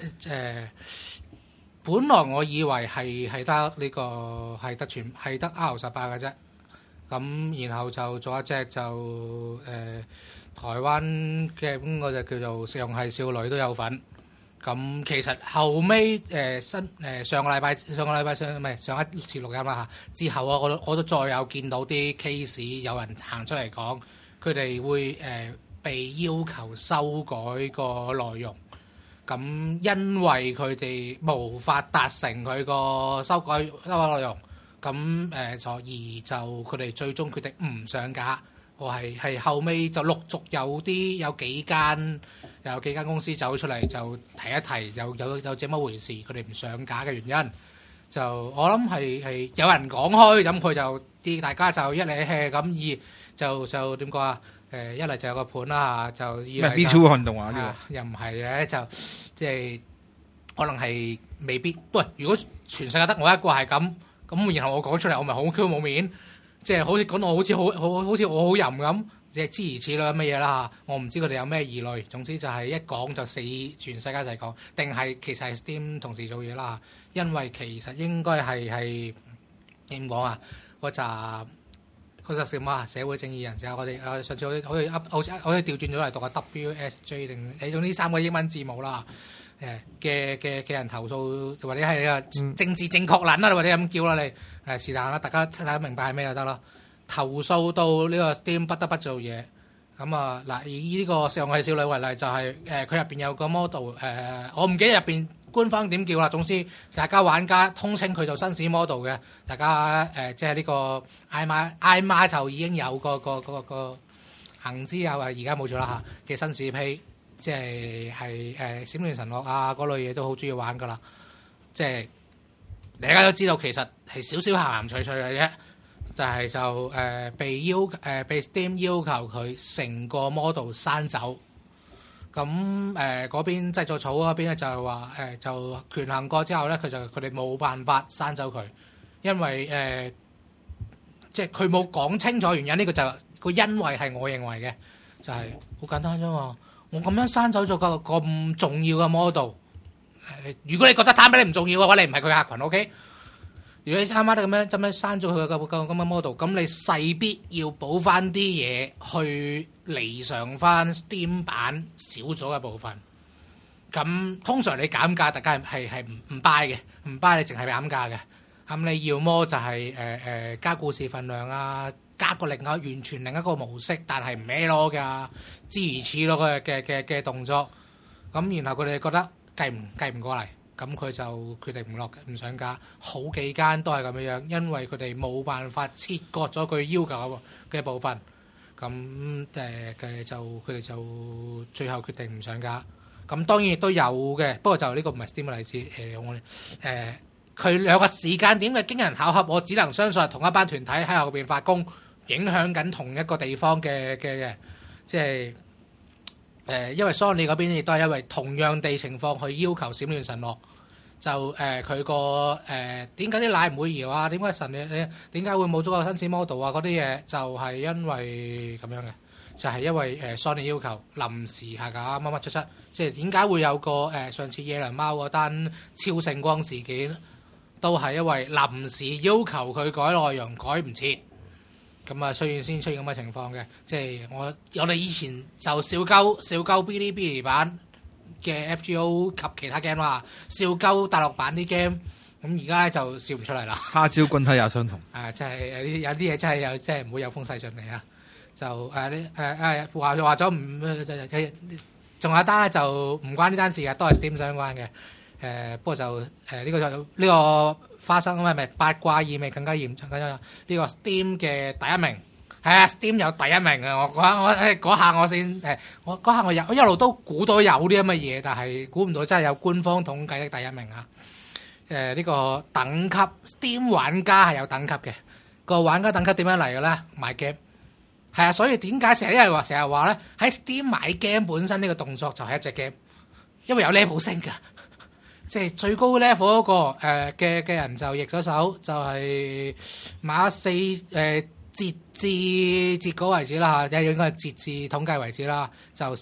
本來我以為係得呢個係得 R18嘅啫，咁然後就做一隻就台灣嘅咁嗰隻叫做食用係少女都有份，咁其實後尾上個禮拜唔係上一次錄音啦嚇，之後我都再有見到啲 case 有人行出嚟講，佢哋會被要求修改個內容。咁因為佢哋無法達成佢個修改內容，咁就佢哋最終決定唔上架。我係後尾就陸續有幾間公司走出嚟就提一提，有這麼回事，佢哋唔上架嘅原因。就我諗係有人講開，咁佢就啲大家就一嚟 hea 咁，就點講啊？一嚟就有個盤啦，就二嚟咩 B2 運動啊？ 又唔係嘅，就即係可能係未必。喂，如果全世界得我一個係咁，然後我講出嚟，我咪好 Q 冇面，即係好似講到好似我好淫咁， 即係諸如此類乜嘢啦嚇，我唔知佢哋有咩疑慮。總之就係一講就死，全世界就係講，定係其實係 Steam 同時做嘢啦。因為其實應該係點講啊？嗰集叫乜啊？社會正義人士啊！我哋上次好似調轉咗嚟讀個 WSJ 定你總之3個英文字母啦。嘅人投訴或者係政治正確撚啦，或者咁叫啦你是但啦，大家明白係咩就得啦。投訴到呢個 Steam 不得不做嘢咁啊嗱，以呢個《上係少女》為例，就係佢入邊有個 model 我唔記得入邊官方點叫啦。總之大家玩家通稱佢做紳士 model 嘅，大家即係呢個 iMa 就已經有個行之有而家冇咗啦嚇嘅紳士批。即係閃電神樂啊嗰類嘢都好中意玩噶啦，即係大家都知道其實係少少鹹鹹脆脆嘅啫，就係被 Steam 要求佢成個 model 刪走，咁嗰邊製作草嗰邊咧就係話就權衡過之後咧，佢哋冇辦法刪走佢，因為即係佢冇講清楚原因，呢個就個因為係我認為嘅，就係好簡單啫嘛。我咁樣刪走咗個咁重要嘅 model， 如果你覺得貪俾你唔重要嘅話，你唔係佢客群 ，OK？ 如果你貪媽咁樣刪咗佢個咁嘅 model， 咁你勢必要補翻啲嘢去彌償翻 Steam 版少咗嘅部分。咁通常你減價，大家係唔 buy 嘅，唔 buy 你淨係減價嘅。咁你要麼就係加故事份量啊。加個完全另一個模式，但係唔咩咯㗎，諸如此類嘅動作，咁然後佢哋覺得計唔過嚟，咁佢就決定唔上架。好幾間都係咁樣，因為佢哋冇辦法切割咗佢要求嘅部分，咁佢哋就最後決定唔上架。咁當然亦都有嘅，不過就呢個唔係 Steam 嘅例子。佢兩個時間點嘅驚人巧合，我只能相信係同一班團體喺後邊發功。影響緊同一個地方嘅，即係因為 Sony 嗰邊亦都係因為同樣地情況去要求閃亂神樂，就佢個點解啲奶唔會搖啊？點解點解會冇咗個新鮮 model 啊？嗰啲嘢就係因為咁樣嘅，就係因為Sony 要求臨時下架乜乜出，即係點解會有個上次野良貓嗰單超聖光事件，都係因為臨時要求佢改內容改唔切。咁啊，雖然先出現咁嘅情況嘅，即係我哋以前就笑鳩Bilibili 版嘅 FGO 及其他 game 啦，笑鳩大陸版啲 game，咁而家就笑唔出嚟啦。 蝦招均體也相同。 即係有啲嘢真係即係唔會有風勢上嚟啊！就話咗唔，仲有一單咧就唔關呢單事嘅，都係 Steam 相關嘅。不過就呢個花生咪八卦意味更加嚴重。呢個 Steam 嘅第一名係啊 ，Steam 有第一名啊！嗰下我一路都估到有啲咁嘅嘢，但係估唔到真係有官方統計的第一名啊！呢個等級 Steam 玩家係有等級嘅，個玩家等級點樣嚟嘅咧？買 game 係啊，所以點解成日話咧喺 Steam 買 game 本身呢個動作就係一隻 game， 因為有 level 升㗎。即係最高 level 嗰個嘅人就易咗手，就係買咗截至截稿為止啦嚇，應該係截至統計為止啦，就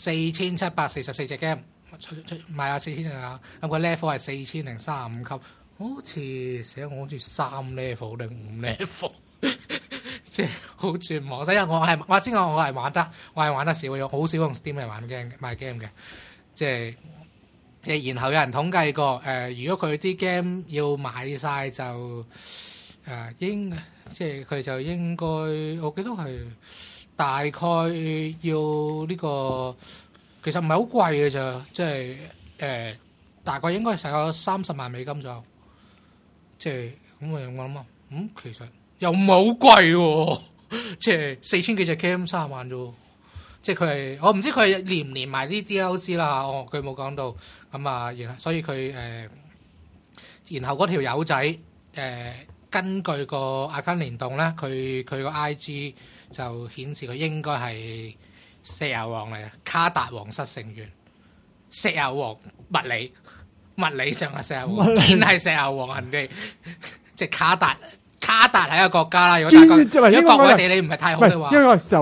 4744隻 game 買下4000啊，咁個 level 係4035級，好似寫我好似3 level 定5 level， 即係好絕望。所以我係玩得少，我好少用 Steam 嚟買 game 嘅，即係。然後有人統計過，如果佢啲 game 要買晒就即係佢就應該，我記得係大概要呢個，其實唔係好貴嘅咋，即係大概應該係有30萬美金左右，即係咁我諗啊，其實又唔係好貴喎，即係4000幾隻 game 30萬啫喎。即係佢係，我唔知佢係連唔連埋啲 DLC 啦嚇，佢冇講到咁啊。然後所以佢然後嗰條友仔根據個 account 聯動咧，佢個 IG 就顯示佢應該係石油王嚟嘅，卡達皇室成員，石油王物理上係石油王，堅係石油王人哋，即係卡達係一個國家啦。如果各位地理唔係太好嘅話， 應該石油王。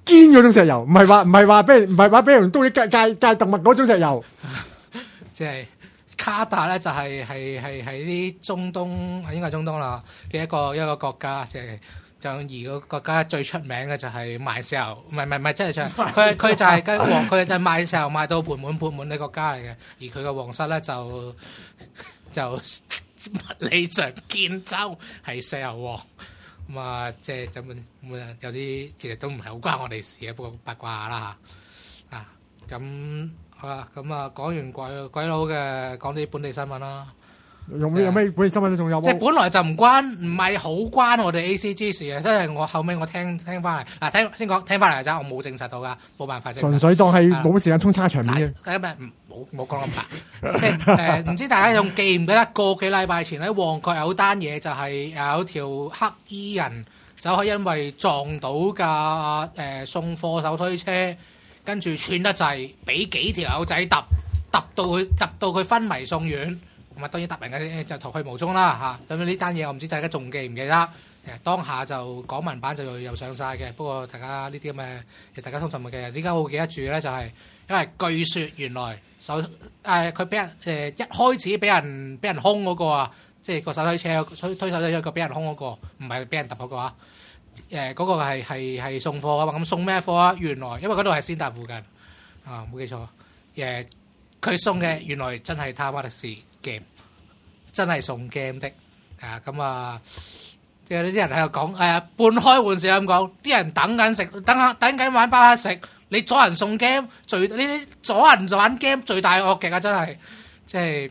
堅嗰種石油，唔係話俾人刀戒動物嗰種石油。 即係卡達咧就係啲中東，應該係中東啦嘅一個國家，即係就而個國家最出名嘅就係賣石油，唔係真係出，佢就係佢就係賣石油賣到盆滿嘅國家嚟嘅，而佢嘅皇室咧就物理上建州係石油王。咁啊，即係咁有啲其實都唔係好關我哋事嘅，不過八卦下啦嚇。咁好啦，咁啊講完鬼佬嘅，講啲本地新聞啦。 有咩本地新聞都仲有冇？ 即係本來就唔係好關我哋 ACG 事嘅，即係我後尾我聽翻嚟嗱，先講聽翻嚟咋，我冇證實到噶，冇辦法證實。 純粹當係冇時間沖叉場面嘅。 咁冇講咁白，即係唔知大家仲記唔記得個幾禮拜前喺旺角有單嘢，就係有條黑衣人就可以因為撞到架送貨手推車，跟住串得滯，俾幾條友仔揼到佢昏迷送院。咁啊，當然揼人嘅就逃去無蹤啦嚇。咁呢單嘢我唔知大家仲記唔記得？當下就港聞版就又上晒嘅。不過大家呢啲咁嘅，大家通常冇記嘅。點解會記得住咧？就係因為據說原來佢俾人一開始俾人兇嗰個啊，即係個手推車推手推車個俾人兇嗰個，唔係俾人揼嗰個啊。嗰個係送貨啊嘛。咁送咩貨啊？原來因為嗰度係先達附近啊，冇記錯。佢送嘅原來真係他媽的是 game， 真係送 game 的咁啊！即係呢啲人喺度講半開玩笑咁講，啲人等緊食，等緊玩包乞食，你阻人送 game， 呢啲阻人玩 game 最大惡極啊！真係，即係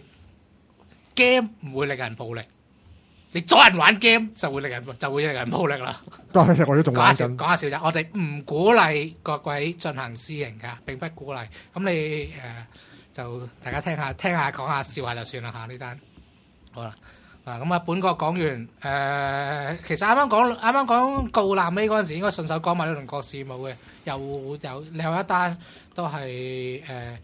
game 唔會令人暴力，你阻人玩 game 就會令人暴力啦。 我都仲玩緊。 講下笑啫，我哋唔鼓勵各位進行私刑㗎，並不鼓勵。咁你就大家聽下講下笑下就算啦嚇呢單。好啦，咁啊本國講完其實啱啱講告南尾嗰陣時，應該順手講埋呢輪國事務嘅，有另外一單都係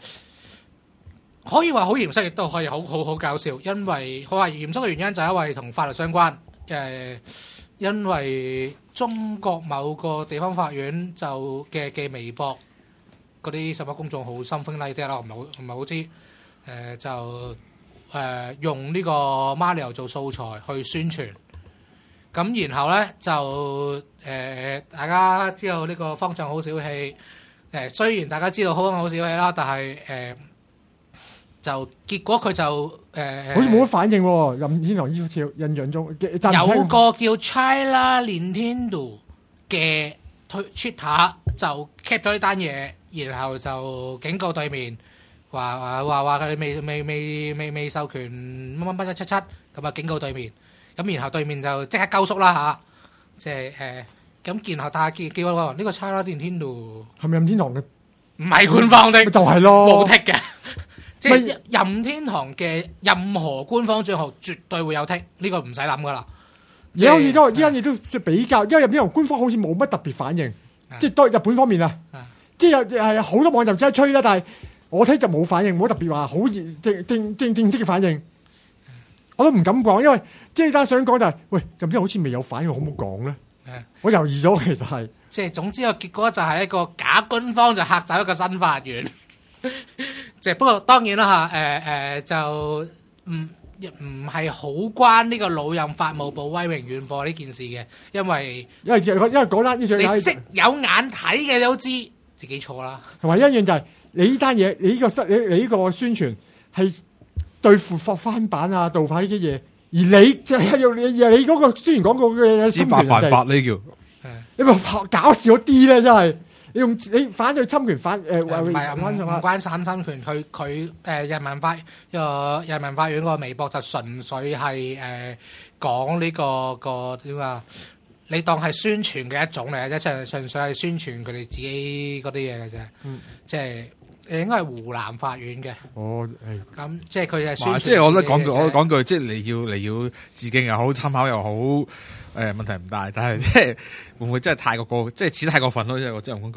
可以話好嚴肅，亦都可以好搞笑。因為我話嚴肅嘅原因就係因為同法律相關。因為中國某個地方法院就嘅微博嗰啲什麼公眾號 something like that 啦，我唔係好知就用呢個 Mario 做素材去宣傳。咁然後咧就大家知道呢個方丈好小氣。雖然大家知道方丈好小氣啦，但係就結果佢就好似冇乜反應喎。任天堂依照印象中有個叫 China Nintendo 嘅 Twitter 就 cap 咗呢單嘢，然後就警告對面話佢哋未授權乜777，咁啊警告對面，咁然後對面就即刻鳩縮啦嚇，即係咁然後大家叫呢個 China Nintendo 係咪任天堂嘅？ 唔係官方的， 就係咯， 冇剔嘅。即係任天堂嘅任何官方帳號絕對會有剔，呢個唔使諗噶啦。 而家呢單嘢都比較，因為任天堂官方好似冇乜特別反應，即係對日本方面啊，即係係好多網站真係吹啦，但係我睇就冇反應，冇特別話好正式嘅反應。我都唔敢講，因為即係單想講就係，喂，任天堂好似未有反應，好唔好講咧？我猶豫咗，其實係即係總之個結果就係一個假官方就嚇走一個新法院。即係不過當然啦嚇，就唔係好關呢個老任法務部威榮遠播呢件事嘅，因為嗰單你識有眼睇嘅你都知自己錯啦。 同埋一樣就係你呢單嘢，你呢個宣傳係對付翻版啊、盜版呢啲嘢，而你就係你嗰個宣傳廣告嘅嘢， 知法犯法呢叫， 你咪搞笑啲咧，真係。你反對侵權唔關反侵權，佢人民法院個微博就純粹係講呢個點啊？你當係宣傳嘅一種嚟嘅啫，純粹係宣傳佢哋自己嗰啲嘢嘅啫。即係應該係湖南法院嘅。哦，咁即係佢係宣傳。 即係我覺得講句，即係你要致敬又好，參考又好。問題唔大，但係即係會唔會真係太過即係似太過分咯？即係我真係講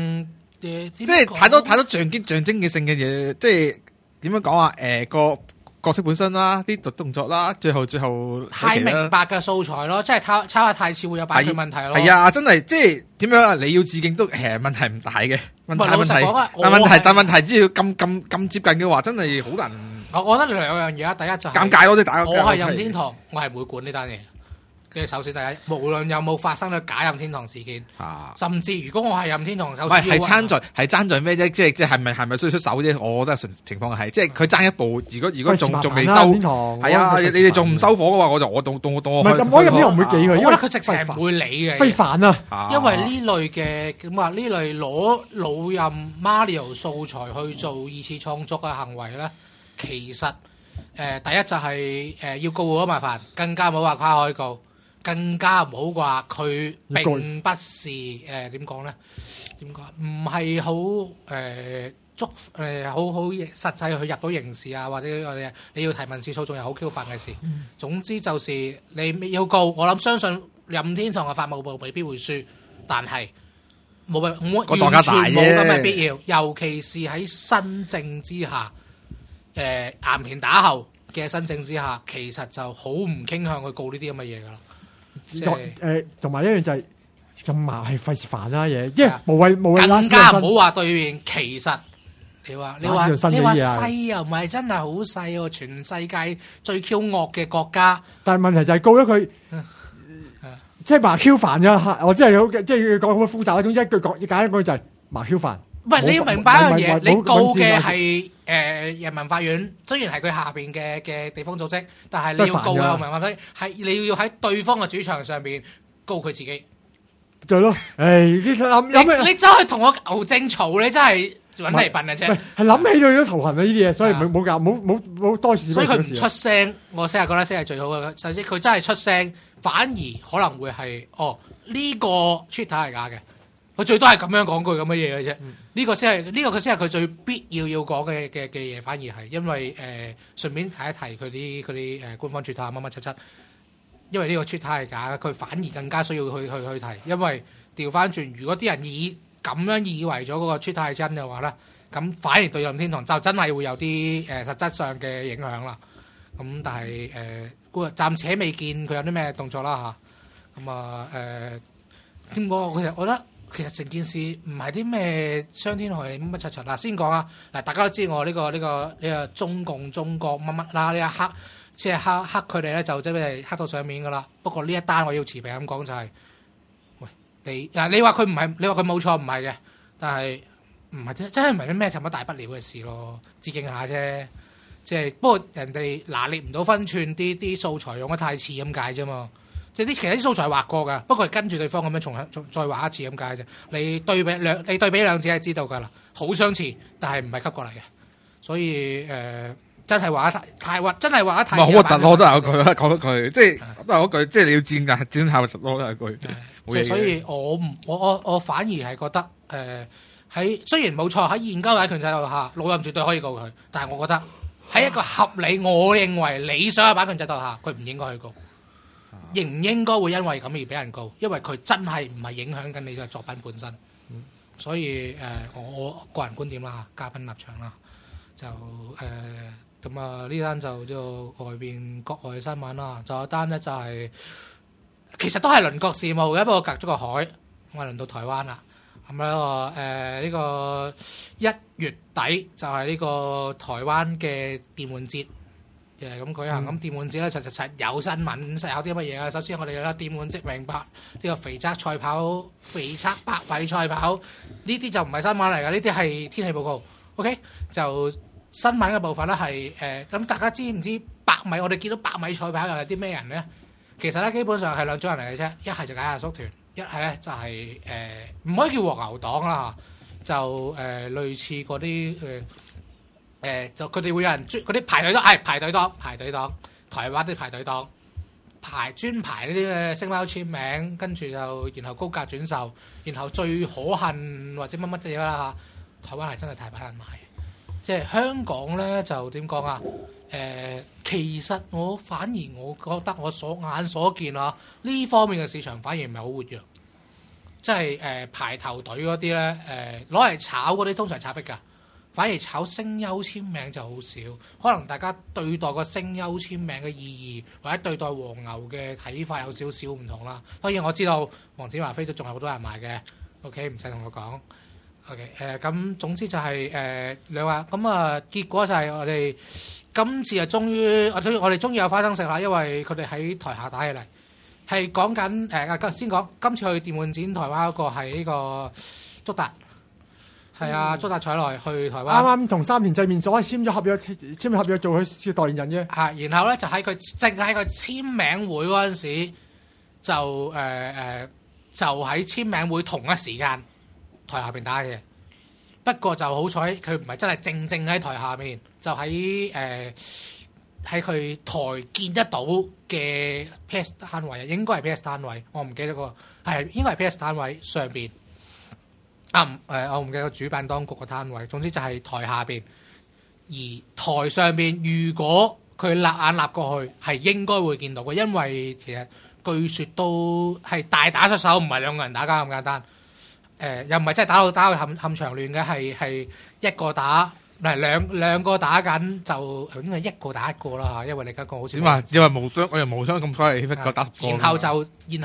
句，即係太多象徵嘅性嘅嘢，即係點樣講啊？個角色本身啦，啲動作啦，最後太明白嘅素材咯，即係抄下太似會有版權問題咯。 係啊，真係即係點樣啊？你要致敬都問題唔大嘅，但問題只要咁接近嘅話，真係好難。 我覺得兩樣嘢啊，第一就係尷尬咯，即係打個。 我係任天堂，我係唔會管呢單嘢。嘅首先第一，無論有冇發生咗假任天堂事件，甚至如果我係任天堂，首先係爭在咩啫？即係係咪需要出手啫？我覺得情況係，即係佢爭一步。如果仲未收，係啊，你哋仲唔收火嘅話，我當我唔係咁，我任天堂唔會記佢， 我覺得佢直情唔會理嘅。 非凡啊！ 因為呢類嘅咁話，呢類攞老任 Mario 素材去做二次創作嘅行為咧，其實第一就係要告好麻煩，更加唔好話跨海告。更加唔好話佢並不是點講咧？點講？唔係好好實際去入到刑事啊，或者你要提民事訴訟又好 Q 煩嘅事。總之就是你要告，我諗相信任天堂嘅法務部未必會輸，但係完全冇咁嘅必要，尤其是喺新政之下，岩田打後嘅新政之下，其實就好唔傾向去告呢啲咁嘅嘢噶啦。 同埋一樣就係咁麻係費事煩啦嘢，即係無謂更加唔好話對面。其實你話細又唔係真係好細喎，全世界最 Q 惡嘅國家。 但係問題就係告咗佢，即係麻 Q 煩啫。我真係好即係要講好複雜。總之一句講，簡單講就係麻 Q 煩。唔係你要明白一樣嘢，你告嘅係人民法院，雖然係佢下邊嘅地方組織，但係你要告嘅人民法院係你要喺對方嘅主場上邊告佢自己。就係咯，你走去同我牛正嘈，你真係揾嚟笨嘅啫。係諗起佢都頭痕啊！呢啲嘢，所以冇搞冇多事。所以佢唔出聲，我先係覺得先係最好嘅。首先佢真係出聲，反而可能會係呢個 Twitter 係假嘅。佢最多係咁樣講句咁嘅嘢嘅啫，呢個先係佢最必要講嘅嘢，反而係因為順便提一提佢啲官方 Twitter 乜乜七七，因為呢個 Twitter 係假嘅，佢反而更加需要去提，因為調翻轉，如果啲人咁樣以為咗嗰個 Twitter 係真嘅話咧，咁反而對任天堂就真係會有啲實質上嘅影響啦。咁但係暫且未見佢有啲咩動作啦嚇。咁點講？其實我覺得。其實成件事唔係啲咩傷天害理乜乜柒柒啦，先講啊！嗱，大家都知我呢個中共中國乜乜啦，呢一刻即係黑佢哋咧，就即係黑到上面噶啦。不過呢一單我要持平咁講就係，喂你話佢唔係，你話佢冇錯唔係嘅，但係唔係真係唔係啲咩乜大不了嘅事咯，致敬下啫。即係不過人哋拿捏唔到分寸，啲素材用得太似咁解啫嘛。即係其實啲素材畫過㗎，不過係跟住對方咁樣再畫一次咁解啫。你對比兩次係知道㗎啦，好相似，但係唔係吸過嚟嘅。所以真係畫得太核，真係畫得太。唔係好核突咯，都係嗰句啦，講多句，即係都係嗰句，即係你要戰㗎，戰下核突咯，都係句。即係所以我反而係覺得喺雖然冇錯喺現交解權制度下，老任絕對可以告佢，但係我覺得喺一個合理，我認為理想嘅版權制度下，佢唔應該去告。應唔應該會因為咁而俾人告？因為佢真係唔係影響緊你嘅作品本身，所以我個人觀點啦，嘉賓立場啦，就咁呢單就外邊國外新聞啦，就有單咧就係、其實都係鄰國事務嘅，不過隔咗個海，我係輪到台灣啦。咁呢個1月底就係呢個台灣嘅電玩節。咁舉行，咁電玩節咧實有新聞，有啲乜嘢啊？首先我哋有電玩節明白呢個肥測賽跑、肥測100米賽跑，呢啲就唔係新聞嚟㗎，呢啲係天氣報告。OK， 就新聞嘅部分咧係咁大家知唔知100米？我哋見到100米賽跑又係啲咩人咧？其實咧基本上係兩種人嚟嘅啫，一係就解壓縮團，一係咧就係唔可以叫黃牛黨啦嚇，就類似嗰啲就佢哋會有人嗰啲排隊黨，排隊黨，台灣啲排隊黨專排呢啲嘅星貓簽名，跟住就然後高價轉售，然後最可恨或者乜乜嘢啦嚇，台灣係真係大把人買，即係香港咧就點講啊？其實我覺得我所眼所見啊，呢方面嘅市場反而唔係好活躍，即係排頭隊嗰啲咧攞嚟炒嗰啲通常炒 fit 㗎。 反而炒聲優簽名就好少。可能大家對待個聲優簽名嘅意義，或者對待黃牛嘅睇法有少少唔同啦。當然我知道黃子華飛都仲有好多人買嘅。OK， 唔使同我講。OK， 咁總之就係你話咁啊，結果就係我哋今次啊，終於我哋終於有花生食啦，因為佢哋喺台下打起嚟，係講緊先講今次去電玩展台灣嗰個係呢個竹達，係啊，竹達彩來去台灣， 啱啱同三田製面所簽咗合約做佢代言人嘅。 係，然後咧就喺佢淨係佢簽名會嗰陣時，就喺簽名會同一時間台下邊打嘅。不過就好彩佢唔係真係正喺台下面，就喺佢台見得到嘅 PS 單位，應該係 PS 單位，我唔記得個係應該係 PS 單位上邊。我唔記得個主辦當局個單位。總之就係台下邊，而台上邊如果佢立眼立過去，係應該會見到嘅，因為其實據説都係大打出手，唔係兩個人打交咁簡單。又唔係真係打到冚場亂嘅，係一個打，唔係兩個打緊，就應該一個打一個啦嚇，因為你而家講好似點啊？因為無雙，我又無雙咁快，一個打10個。 然後就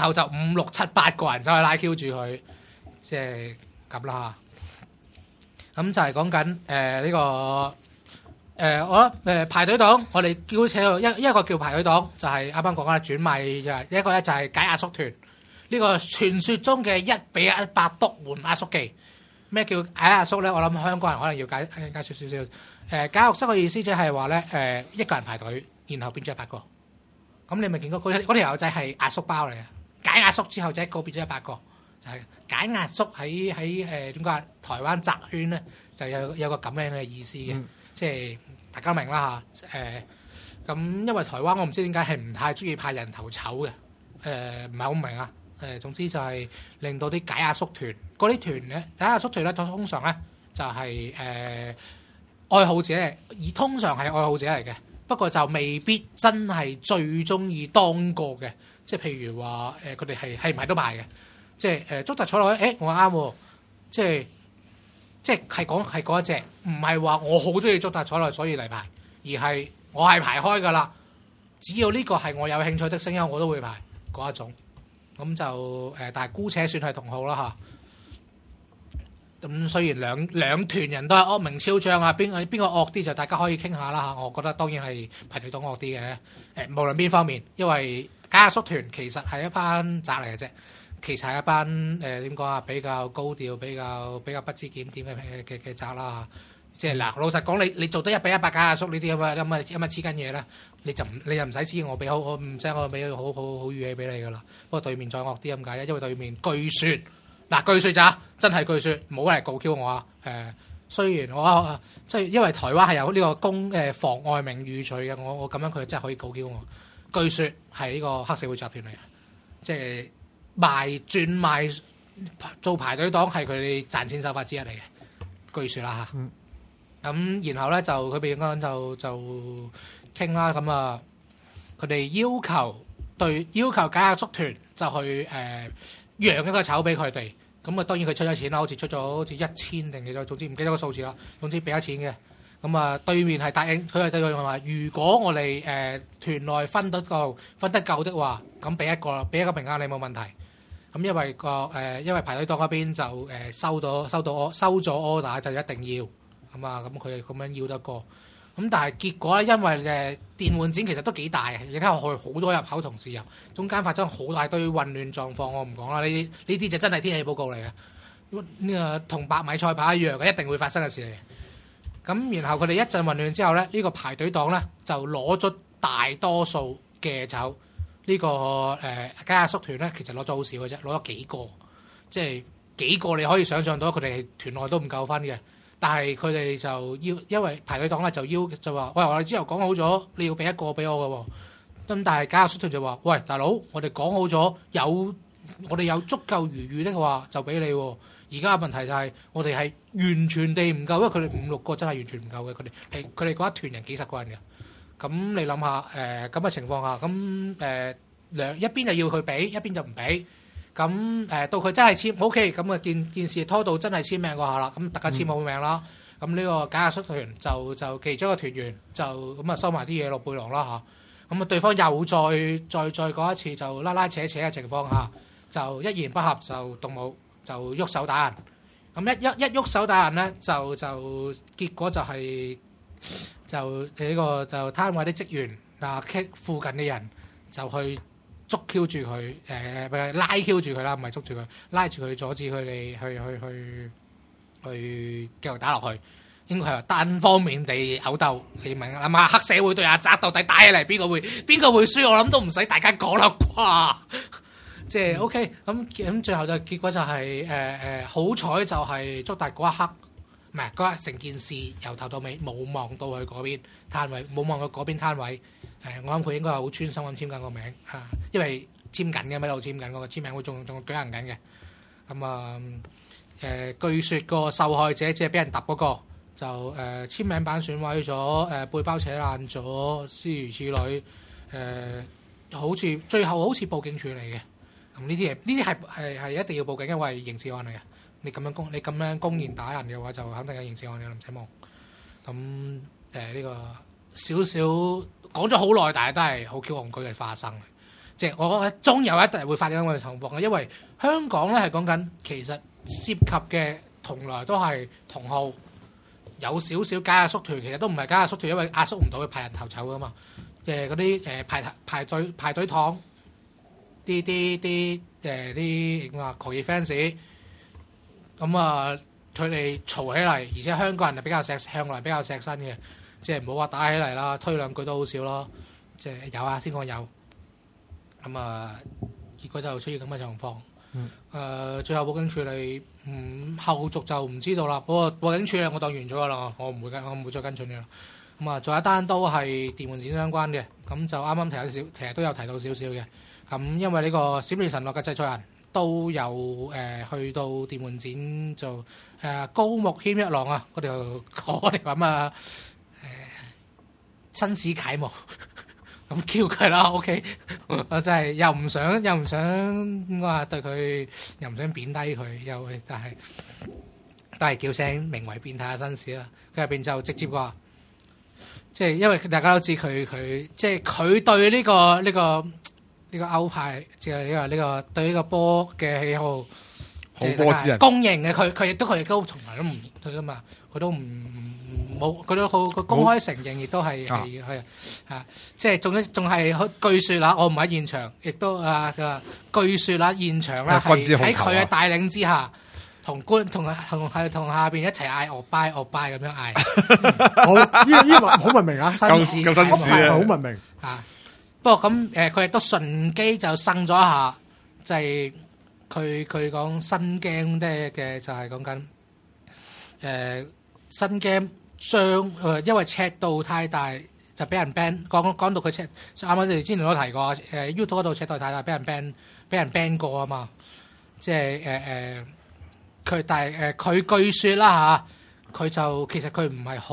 5、6、7、8個人走去拉 Q 住佢，即係咁啦嚇。咁就係講緊呢個我覺得排隊黨，我哋叫扯一個叫排隊黨，就係啱啱講緊轉賣嘅，一個咧就係解壓縮團。呢個傳說中嘅1:100篤換壓縮技，咩叫解壓縮咧？我諗香港人可能要解釋少少。解壓縮嘅意思即係話咧，一個人排隊，然後變咗100個。咁你咪見到嗰條友仔係壓縮包嚟嘅，解壓縮之後就一個變咗100個，就係解壓縮喺點講台灣宅圈咧就有個咁樣嘅意思嘅，即係大家明啦嚇。咁因為台灣我唔知點解係唔太中意派人頭籌嘅，唔係好明啊。總之就係令到啲解壓縮團，嗰啲團咧，解壓縮團咧，通常咧就係愛好者嚟，而通常係愛好者嚟嘅。不過就未必真係最中意當過嘅，即係譬如話佢哋係唔係都排嘅，即係竹達彩來，我啱喎，即係講一隻，唔係話我好中意竹達彩來所以嚟排，而係我係排開㗎啦。只要呢個係我有興趣的聲音，我都會排嗰一種。咁就但係姑且算係同號啦嚇。咁雖然兩團人都係惡名昭彰啊，邊個惡啲就大家可以傾下啦嚇。我覺得當然係排隊黨惡啲嘅。無論邊方面，因為解壓縮團其實係一班宅嚟嘅啫，其實係一班點講啊，比較高調、比較不知檢點嘅宅啦。即係嗱，老實講，你做得1:100解壓縮呢啲咁啊黐筋嘢咧，你又唔使黐我俾好，我唔使我俾好語氣俾你噶啦。不過對面再惡啲咁解，因為對面據說咋，真係據說，唔好嚟告 Q 我啊。雖然我即係因為台灣係有呢個妨礙名譽罪嘅，我咁樣佢真係可以告 Q 我。據說係呢個黑社會集團嚟嘅，即係轉賣做排隊黨係佢哋賺錢手法之一嚟嘅，據說啦嚇。咁然後咧就佢哋嗰陣就傾啦，咁啊佢哋要求解壓縮團就去讓一個籌俾佢哋，咁啊當然佢出咗錢啦，好似出咗好似1000定幾多，總之唔記得個數字啦，總之俾咗錢嘅。咁啊對面係答應，佢係對佢話，如果我哋團內分得夠的話，咁俾一個名額你冇問題。咁因為排隊黨嗰邊就收咗 order 就一定要。咁佢哋咁樣要得過，咁但係結果咧，因為電玩展其實都幾大嘅，而家去好多入口同時入，中間發生好大堆混亂狀況，我唔講啦。呢啲就真係天氣報告嚟嘅，呢個同百米賽跑一樣嘅，一定會發生嘅事嚟嘅。咁然後佢哋一陣混亂之後咧，呢個排隊黨咧就攞咗大多數嘅籌，呢個解壓縮團咧其實攞咗好少嘅啫，攞咗幾個，即係幾個你可以想象到佢哋團內都唔夠分嘅。但係佢哋就要，因為排隊黨咧就話，喂，我哋之後講好咗，你要俾一個俾我嘅喎。咁但係解壓縮團就話，喂，大佬，我哋講好咗，我哋有足夠餘裕的話就俾你喎。而家嘅問題就係我哋係完全地唔夠，因為佢哋5、6個真係完全唔夠嘅。佢哋嗰一團人幾十個人嘅。咁你諗下咁嘅情況下，咁一邊就要佢俾，一邊就唔俾。咁到佢真係簽 OK，咁啊件事拖到真係簽名嗰下啦，咁大家簽好名啦。 咁呢個假亞叔團就其中一個團員就咁啊收埋啲嘢落背囊啦嚇。咁啊對方又再講一次就拉拉扯扯嘅情況下，就一言不合就動武，就喐手打人。咁一喐手打人咧，就結果就係、就呢個就攤位啲職員啊，附近嘅人就去捉 Q 住佢，拉 Q 住佢啦，唔係捉住佢，拉住佢阻止佢哋去繼續打落去。應該係話單方面地毆鬥，你明諗下黑社會對阿宅到底打起嚟，邊個會輸？我諗都唔使大家講啦啩。即係 OK，咁最後就結果就係好彩就係捉達嗰一刻，唔係嗰一成件事由頭到尾冇望到佢嗰邊攤位，冇望到嗰邊攤位。我諗佢應該係好專心咁簽緊個名嚇，因為簽緊嘅喺度簽緊，嗰個簽名會仲舉行緊嘅。咁據說個受害者即係俾人揼嗰個就簽名版損毀咗，背包扯爛咗，諸如此類。好似最後好似報警處理嘅。咁呢啲係一定要報警，因為刑事案嚟嘅。你咁樣公然打人嘅話，就肯定有刑事案嘅，唔使望。咁呢個少少講咗好耐，但係都係好 Q 戇居嘅發生。即係我覺得終有一日會發生咁嘅情況嘅，因為香港咧係講緊其實涉及嘅從來都係同好，有少少假亞叔團，其實都唔係假亞叔團，因為壓縮唔到佢派人頭籌噶嘛。嗰啲排隊糖。啲點話狂熱 fans， 咁啊佢哋嘈起嚟，而且香港人係向來比較錫身嘅，即係唔好話打起嚟啦，推兩句都好少咯，即係有啊先講有，咁啊結果就出現咁嘅情況，最後報警處理，後續就唔知道啦，不過報警處理我當完咗噶啦，我唔會再跟進嘅啦，咁啊仲有一單都係電玩展相關嘅，咁就啱啱其實都有提到少少嘅。咁因為呢個閃電神樂嘅製作人都有去到電玩展做高木謙一郎啊，嗰條咁啊紳士楷模咁叫佢啦 ，OK， 我真係又唔想話對佢，又唔想貶低佢，但係都係叫聲名為變態嘅紳士啦。佢入邊就直接話，即係因為大家都知佢即係佢對呢個歐派，即係呢個對呢個波嘅喜好， 好波之人公認嘅。佢亦都從來都唔對噶嘛，佢都好公開承認，亦都係即係仲係據說啦，我唔喺現場，亦都據說啦，現場咧係喺佢嘅帶領之下，同下邊一齊嗌惡拜咁樣嗌。 好，呢個好文明啊， 紳士夠紳士啊， 好文明啊。不過咁佢亦都順機就呻咗一下，就係佢講新 game 嘅就係講緊新 game 因為尺度太大就俾人 ban， 講到佢尺啱啱之前都提過YouTube 嗰度尺度太大俾人 ban 過啊嘛，即係佢但係佢據說啦嚇，佢就其實佢唔係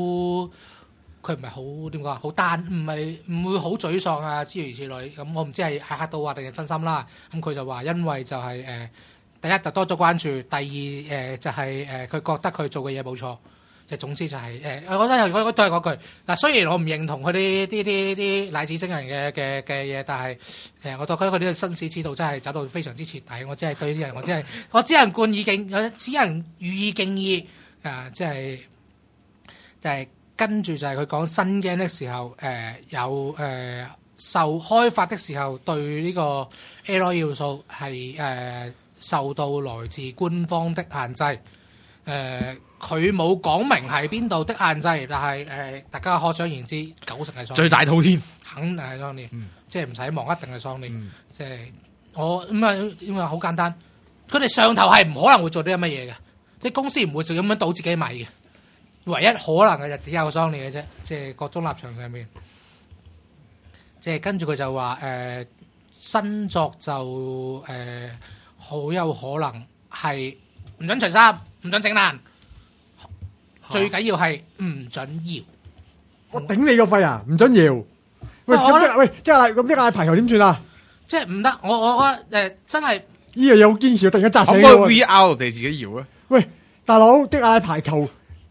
好點講，好唔會好沮喪啊，諸如此類。咁我唔知係嚇到啊定係真心啦。咁佢就話因為就係第一就多咗關注，第二就係佢覺得佢做嘅嘢冇錯。即係總之就係我覺得都係嗰句嗱。雖然我唔認同佢啲乃至星人嘅嘢，但係我覺得佢啲紳士之道真係走到非常之徹底。我只係對啲人，我只能予以敬意啊！即係就係。跟住就係佢講新 game 的時候，有受開發的時候對呢個 AI 要素係受到來自官方的限制。佢冇講明係邊度的限制，但係大家可想而知，90%係 Sony， 最大套天， 肯定係 Sony，即係唔使望，一定係 Sony。即係我咁啊，因為好簡單，佢哋上頭係唔可能會做啲乜嘢嘅，啲公司唔會就咁樣倒自己米嘅。唯一可能嘅就只有 Sony 嘅啫，即係各種立場上面，即係跟住佢就話新作就好有可能係唔准除衫，唔准整爛，最緊要係唔准搖。 我頂你個肺啊！唔准搖。喂，即係排球點算啊？ 即係唔得，我覺得真係呢樣嘢好堅持，突然間砸死我。可唔可以 VR 地自己搖啊？ 喂，大佬，即係排球。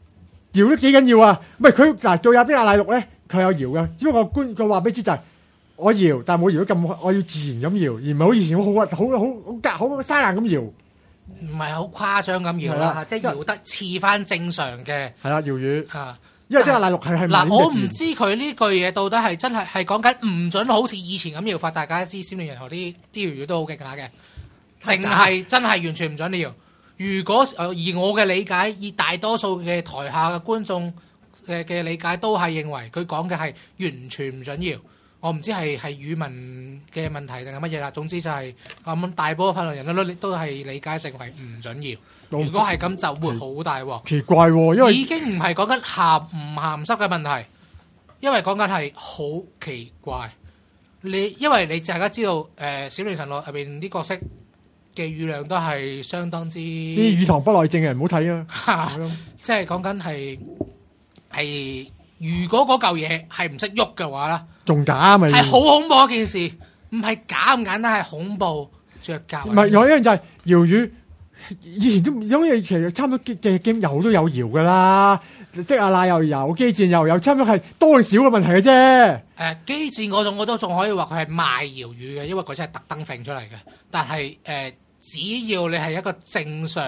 搖都幾緊要啊！唔係佢嗱做有邊阿奶綠咧，佢有搖嘅，只不過佢話俾你知就係我搖，但係冇搖得咁，我要自然咁搖，而唔係好以前好生硬咁搖。 唔係好誇張咁搖啦，即係搖得似翻正常嘅。 係啦，搖魚啊， 因為啲阿奶綠係嗱，我唔知佢呢句嘢到底係真係講緊唔準好似以前咁搖法，大家知閃電人河啲搖魚都好勁下嘅，定係真係完全唔準搖？如果而我嘅理解，以大多數嘅台下嘅觀眾嘅理解，都係認為佢講嘅係完全唔準搖。我唔知係語文嘅問題定係乜嘢啦。總之就係咁，大部分人都係理解成為唔準搖。如果係咁，就會好大鑊。 奇怪喎，因為已經唔係講緊鹹唔鹹濕嘅問題，因為講緊係好奇怪。因為你大家知道，小靈神樂入邊啲角色嘅語量都係相當之啲乳糖不耐症嘅人唔好睇啊！ 即係講緊係，如果嗰嚿嘢係唔識喐嘅話咧， 仲假咪係好恐怖一件事，唔係假咁簡單，係恐怖着教。 唔係有一樣就係搖魚，以前都因為其實差唔多嘅 game 有都有搖噶啦，即阿奶又有，機戰又有，差唔多係多少嘅問題嘅啫。 機戰嗰種我都仲可以話佢係賣搖魚嘅，因為佢真係特登揈出嚟嘅。但係只要你係一個正常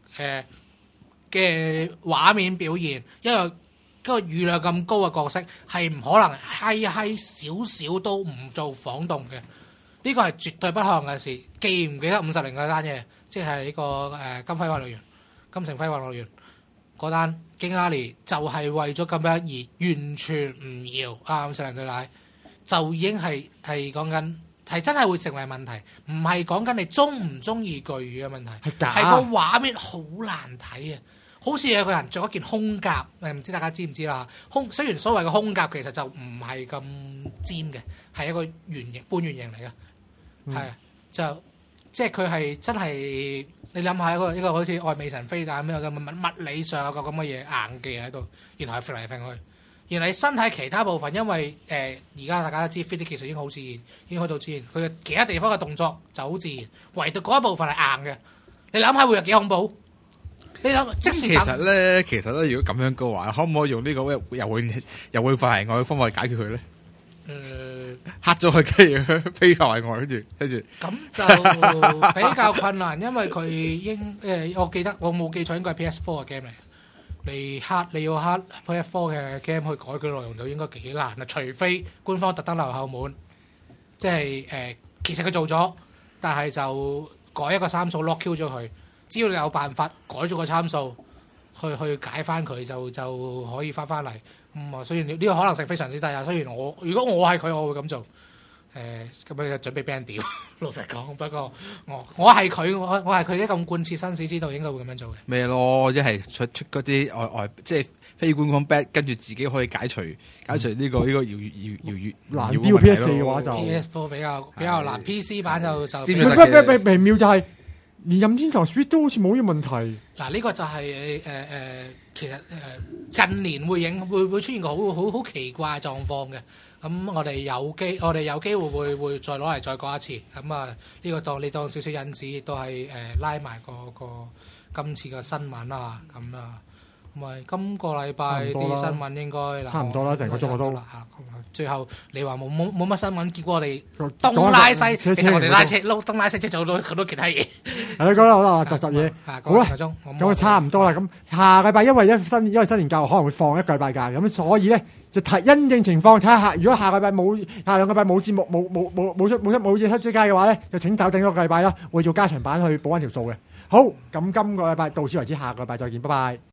嘅畫面表現，一個語量咁高嘅角色，係唔可能閪少少都唔做晃動嘅。呢個係絕對不可能嘅事。記唔記得50年嗰單嘢，即係呢個金城輝運樂園嗰單京阿尼就係為咗咁樣而完全唔要50年對奶，就已經係講緊係真係會成為問題，唔係講緊你中唔中意巨魚嘅問題，係個畫面好難睇啊！好似有個人着一件胸甲，唔知大家知唔知啦？雖然所謂嘅胸甲其實就唔係咁尖嘅，係一個圓形半圓形嚟嘅，係、就即係佢係真係你諗下一個好似愛美神飛彈咁樣嘅物理上有個咁嘅嘢硬嘅喺度，然後係揈嚟揈去。原來你身體其他部分，因為而家大家都知 3D 技術已經好自然，已經去到自然。佢嘅其他地方嘅動作就好自然，唯獨嗰一部分係硬嘅。你諗下會有幾恐怖？你諗即時其實咧，如果咁樣嘅話，可唔可以用呢個又會發人外嘅方法去解決佢咧？黑咗佢，跟住飛發人外，跟住咁就比較困難，因為佢我記得我冇記錯，應該係 PS4 嘅 game 嚟。你要黑 PS4 嘅 game 去改佢內容就應該幾難啊！除非官方特登留後門，即係其實佢做咗，但係就改一個參數 lock Q 咗佢。只要你有辦法改咗個參數，去解翻佢就可以翻嚟。所以呢個可能性非常之低啊！雖然如果我係佢，我會咁做。咁樣準備俾人屌，老實講。不過我係佢，我係佢啲咁貫徹生死之道，應該會咁樣做嘅。 咩咯？一係出嗰啲外即係非官方 back，跟住自己可以解除呢個搖魚難啲 PS4 嘅話就 PS4 比較難 PC 版就微妙就係連任天堂 Switch 都好似冇呢個問題。嗱， 呢個就係其實近年會出現個好奇怪嘅狀況嘅。咁我哋有機會會再攞嚟再講一次。咁啊，呢個你當少少引子，亦都係拉埋個今次嘅新聞啦。咁啊，咁今個禮拜啲新聞應該差唔多啦，成個鐘我都。 最後你話冇乜新聞，結果我哋東拉西，其實我哋東拉西即做到好多其他嘢。 係啦，講啦，好啦，集嘢。好啦，咁啊差唔多啦。咁下禮拜因為新年假可能會放一個禮拜假，咁所以咧就因應情況睇下如果下禮拜下兩個禮拜冇節目冇嘢出街嘅話咧，就請走定一個禮拜啦，會做加長版去補翻條數嘅。好，咁今個禮拜到此為止，下個禮拜再見，拜拜。